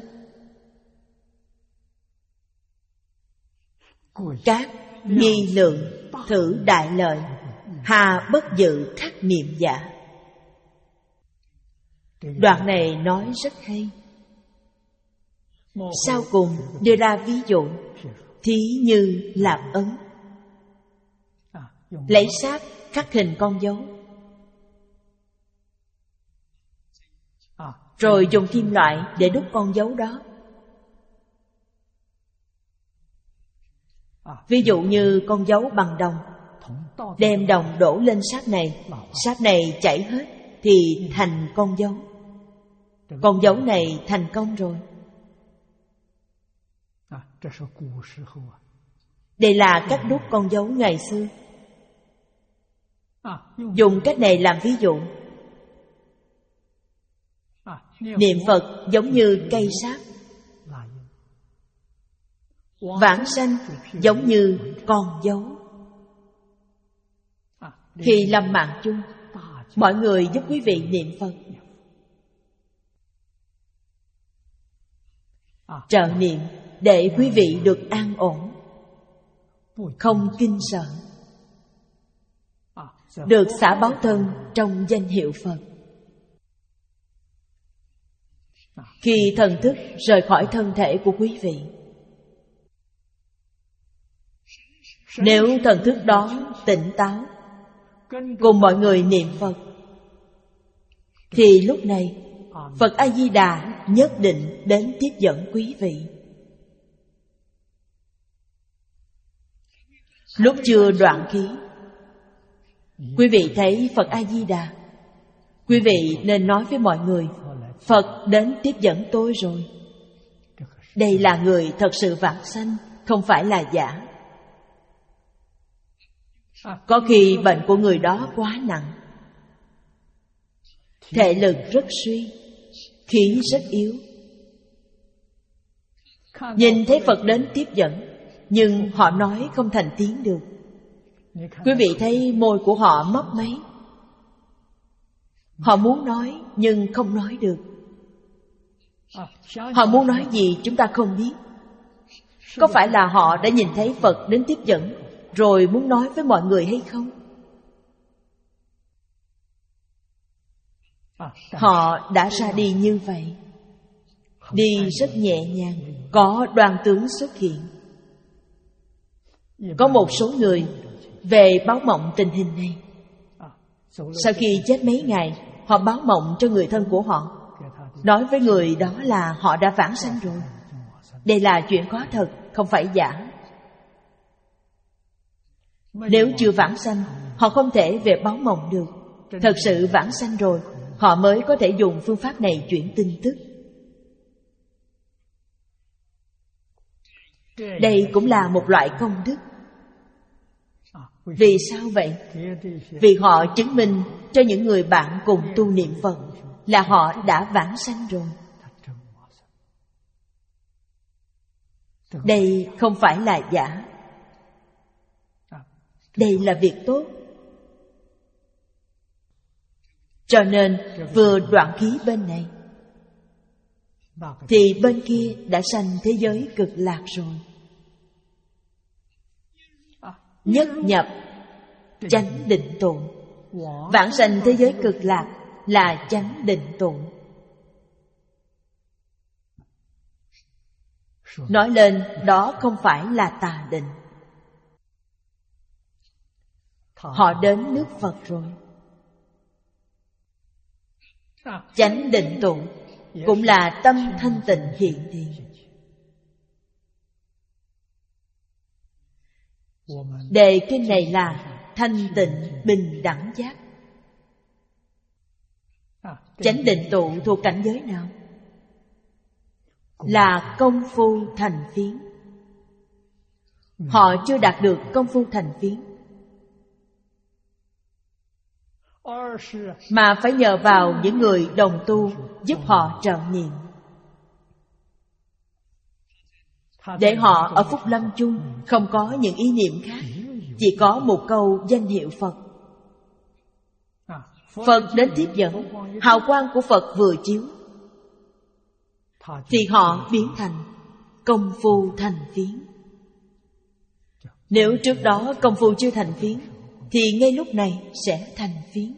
Các nghi lượng thử đại lợi, hà bất dự khắc niệm giả. Đoạn này nói rất hay. Sau cùng đưa ra ví dụ. Thí như lạp ấn, lấy sáp khắc hình con dấu, rồi dùng kim loại để đúc con dấu đó. Ví dụ như con dấu bằng đồng, đem đồng đổ lên sáp này, sáp này chảy hết thì thành con dấu. Con dấu này thành công rồi. Đây là cách đúc con dấu ngày xưa. Dùng cách này làm ví dụ. Niệm Phật giống như cây sáp, vãng sanh giống như con dấu. Khi lâm mạng chung, mọi người giúp quý vị niệm Phật. trợ niệm để quý vị được an ổn, không kinh sợ, được xả báo thân trong danh hiệu Phật. Khi thần thức rời khỏi thân thể của quý vị, nếu thần thức đó tỉnh táo, cùng mọi người niệm Phật, thì lúc này Phật A-di-đà nhất định đến tiếp dẫn quý vị. Lúc chưa đoạn khí, quý vị thấy Phật A-di-đà, quý vị nên nói với mọi người: Phật đến tiếp dẫn tôi rồi. Đây là người thật sự vãng sanh, không phải là giả. Có khi bệnh của người đó quá nặng, thể lực rất suy, khí rất yếu. Nhìn thấy Phật đến tiếp dẫn, nhưng họ nói không thành tiếng được. Quý vị thấy môi của họ mấp máy. Họ muốn nói nhưng không nói được. Họ muốn nói gì chúng ta không biết. Có phải là họ đã nhìn thấy Phật đến tiếp dẫn rồi muốn nói với mọi người hay không? Họ đã ra đi như vậy, đi rất nhẹ nhàng. Có đoan tướng xuất hiện. Có một số người về báo mộng tình hình này. Sau khi chết mấy ngày, họ báo mộng cho người thân của họ, nói với người đó là họ đã vãng sanh rồi. Đây là chuyện có thật, không phải giả. Nếu chưa vãng sanh, họ không thể về báo mộng được. Thật sự vãng sanh rồi, họ mới có thể dùng phương pháp này chuyển tin tức. Đây cũng là một loại công đức. Vì sao vậy? Vì họ chứng minh cho những người bạn cùng tu niệm Phật là họ đã vãng sanh rồi. Đây không phải là giả. Đây là việc tốt. Cho nên vừa đoạn khí bên này thì bên kia đã sanh thế giới cực lạc rồi. Nhất nhập chánh định tụng. Vãng sanh thế giới cực lạc là chánh định tụng. Nói lên đó không phải là tà định. Họ đến nước Phật rồi. Chánh định tụng cũng là tâm thanh tịnh hiện tiền. Đề kinh này là thanh tịnh bình đẳng giác. Chánh định tụng thuộc cảnh giới nào? Là công phu thành phiến. Họ chưa đạt được công phu thành phiến, mà phải nhờ vào những người đồng tu giúp họ trợ niệm, để họ ở phúc lâm chung không có những ý niệm khác, chỉ có một câu danh hiệu Phật. Phật đến tiếp dẫn, hào quang của Phật vừa chiếu thì họ biến thành công phu thành phiến. Nếu trước đó công phu chưa thành phiến thì ngay lúc này sẽ thành phiến.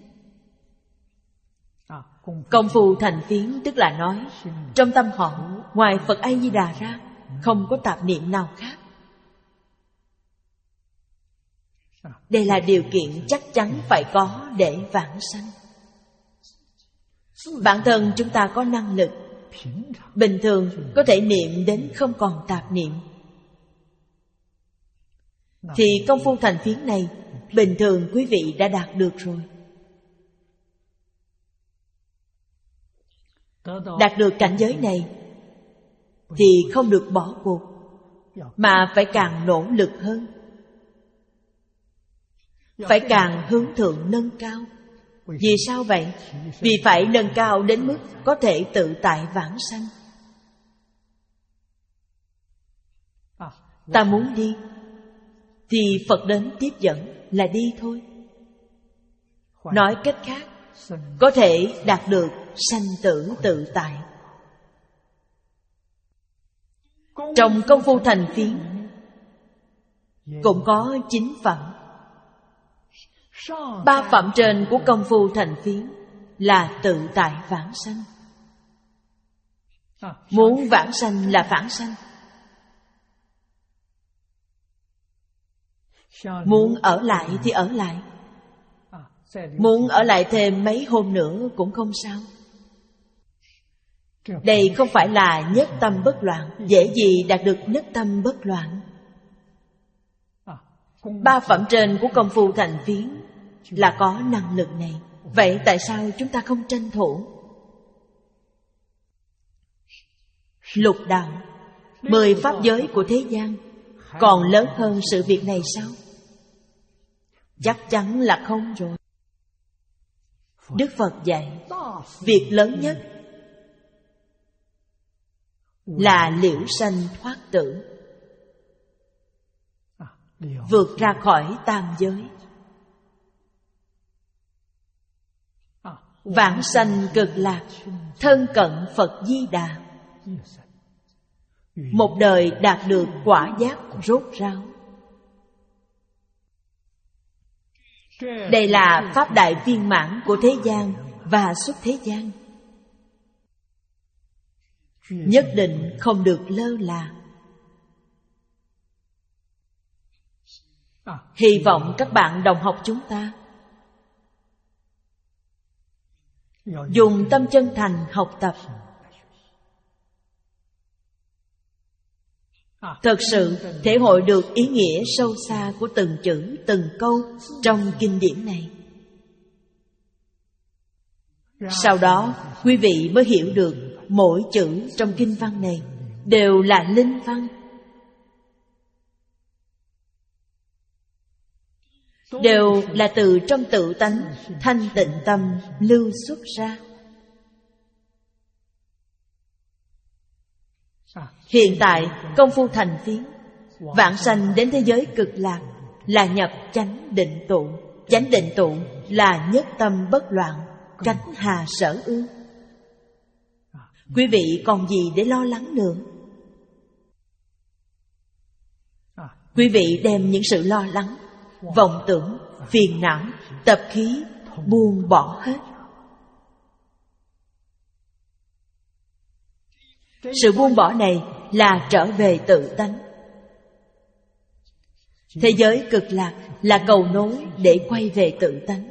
Công phu thành phiến tức là nói trong tâm họ ngoài Phật A-di-đà ra không có tạp niệm nào khác. Đây là điều kiện chắc chắn phải có để vãng sanh. Bản thân chúng ta có năng lực, bình thường có thể niệm đến không còn tạp niệm, thì công phu thành phiến này bình thường quý vị đã đạt được rồi. Đạt được cảnh giới này thì không được bỏ cuộc, mà phải càng nỗ lực hơn, phải càng hướng thượng nâng cao. Vì sao vậy? Vì phải nâng cao đến mức có thể tự tại vãng sanh. Ta muốn đi thì Phật đến tiếp dẫn là đi thôi. Nói cách khác, có thể đạt được sanh tử tự tại. Trong công phu thành phiến cũng có chín phẩm. Ba phẩm trên của công phu thành phiến là tự tại vãng sanh. Muốn vãng sanh là vãng sanh, muốn ở lại thì ở lại, muốn ở lại thêm mấy hôm nữa cũng không sao. Đây không phải là nhất tâm bất loạn. Dễ gì đạt được nhất tâm bất loạn. Ba phẩm trên của công phu thành phiến là có năng lực này. Vậy tại sao chúng ta không tranh thủ? Lục đạo, mười pháp giới của thế gian còn lớn hơn sự việc này sao? Chắc chắn là không rồi. Đức Phật dạy, việc lớn nhất là liễu sanh thoát tử, vượt ra khỏi tam giới, vãng sanh cực lạc, thân cận Phật Di Đà. Một đời đạt được quả giác rốt ráo. Đây là pháp đại viên mãn của thế gian và xuất thế gian. Nhất định không được lơ là. Hy vọng các bạn đồng học chúng ta dùng tâm chân thành học tập, thật sự thể hội được ý nghĩa sâu xa của từng chữ, từng câu trong kinh điển này. Sau đó, quý vị mới hiểu được mỗi chữ trong kinh văn này đều là linh văn, đều là từ trong tự tánh thanh tịnh tâm lưu xuất ra. Hiện tại công phu thành phiến, vãng sanh đến thế giới cực lạc là nhập chánh định tụ. Chánh định tụ là nhất tâm bất loạn, cánh hà sở ư. Quý vị còn gì để lo lắng nữa? Quý vị đem những sự lo lắng, vọng tưởng, phiền não, tập khí buông bỏ hết. Sự buông bỏ này là trở về tự tánh. Thế giới cực lạc là cầu nối để quay về tự tánh,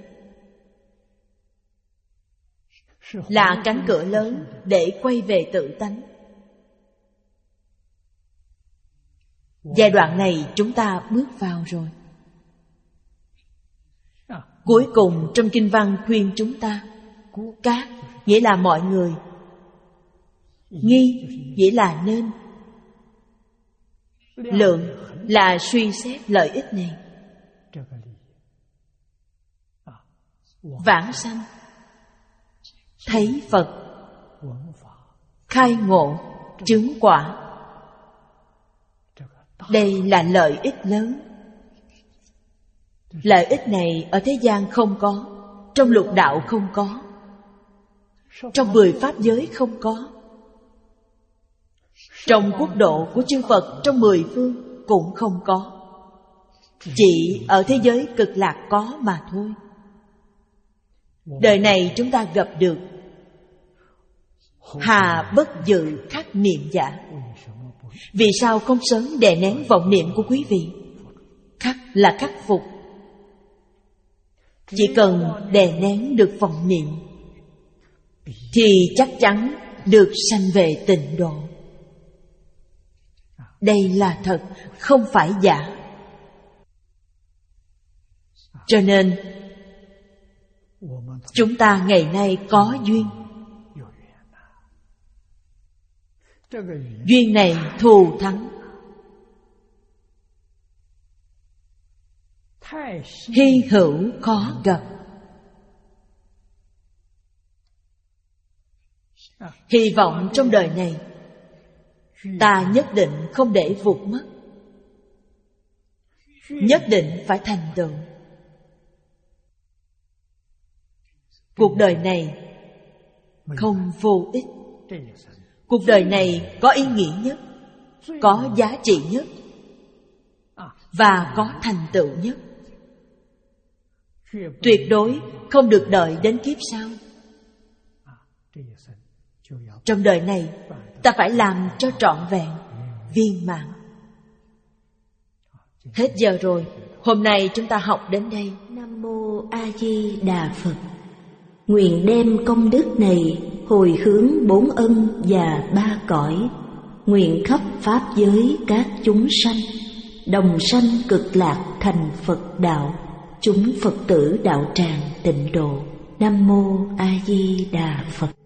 là cánh cửa lớn để quay về tự tánh. Giai đoạn này chúng ta bước vào rồi. Cuối cùng trong kinh văn khuyên chúng ta, các nghĩa là mọi người, nghi nghĩa là nên, lượng là suy xét lợi ích này. Vãng sanh, thấy Phật, khai ngộ, chứng quả. Đây là lợi ích lớn. Lợi ích này ở thế gian không có, trong lục đạo không có, trong mười pháp giới không có, trong quốc độ của chư Phật trong mười phương cũng không có. Chỉ ở thế giới cực lạc có mà thôi. Đời này chúng ta gặp được. Hà bất dự khắc niệm giả. Vì sao không sớm đè nén vọng niệm của quý vị? Khắc là khắc phục. Chỉ cần đè nén được vọng niệm thì chắc chắn được sanh về tịnh độ. Đây là thật, không phải giả. Cho nên chúng ta ngày nay có duyên. Duyên này thù thắng, hy hữu khó gặp. Hy vọng trong đời này ta nhất định không để vụt mất, nhất định phải thành tựu. Cuộc đời này không vô ích. Cuộc đời này có ý nghĩa nhất có giá trị nhất và có thành tựu nhất. Tuyệt đối không được đợi đến kiếp sau. Trong đời này, ta phải làm cho trọn vẹn, viên mãn. Hết giờ rồi, hôm nay chúng ta học đến đây. Nam Mô A Di Đà Phật. Nguyện đem công đức này hồi hướng bốn ân và ba cõi, nguyện khắp pháp giới các chúng sanh đồng sanh cực lạc thành Phật đạo, chúng Phật tử đạo tràng tịnh độ. Nam Mô A Di Đà Phật.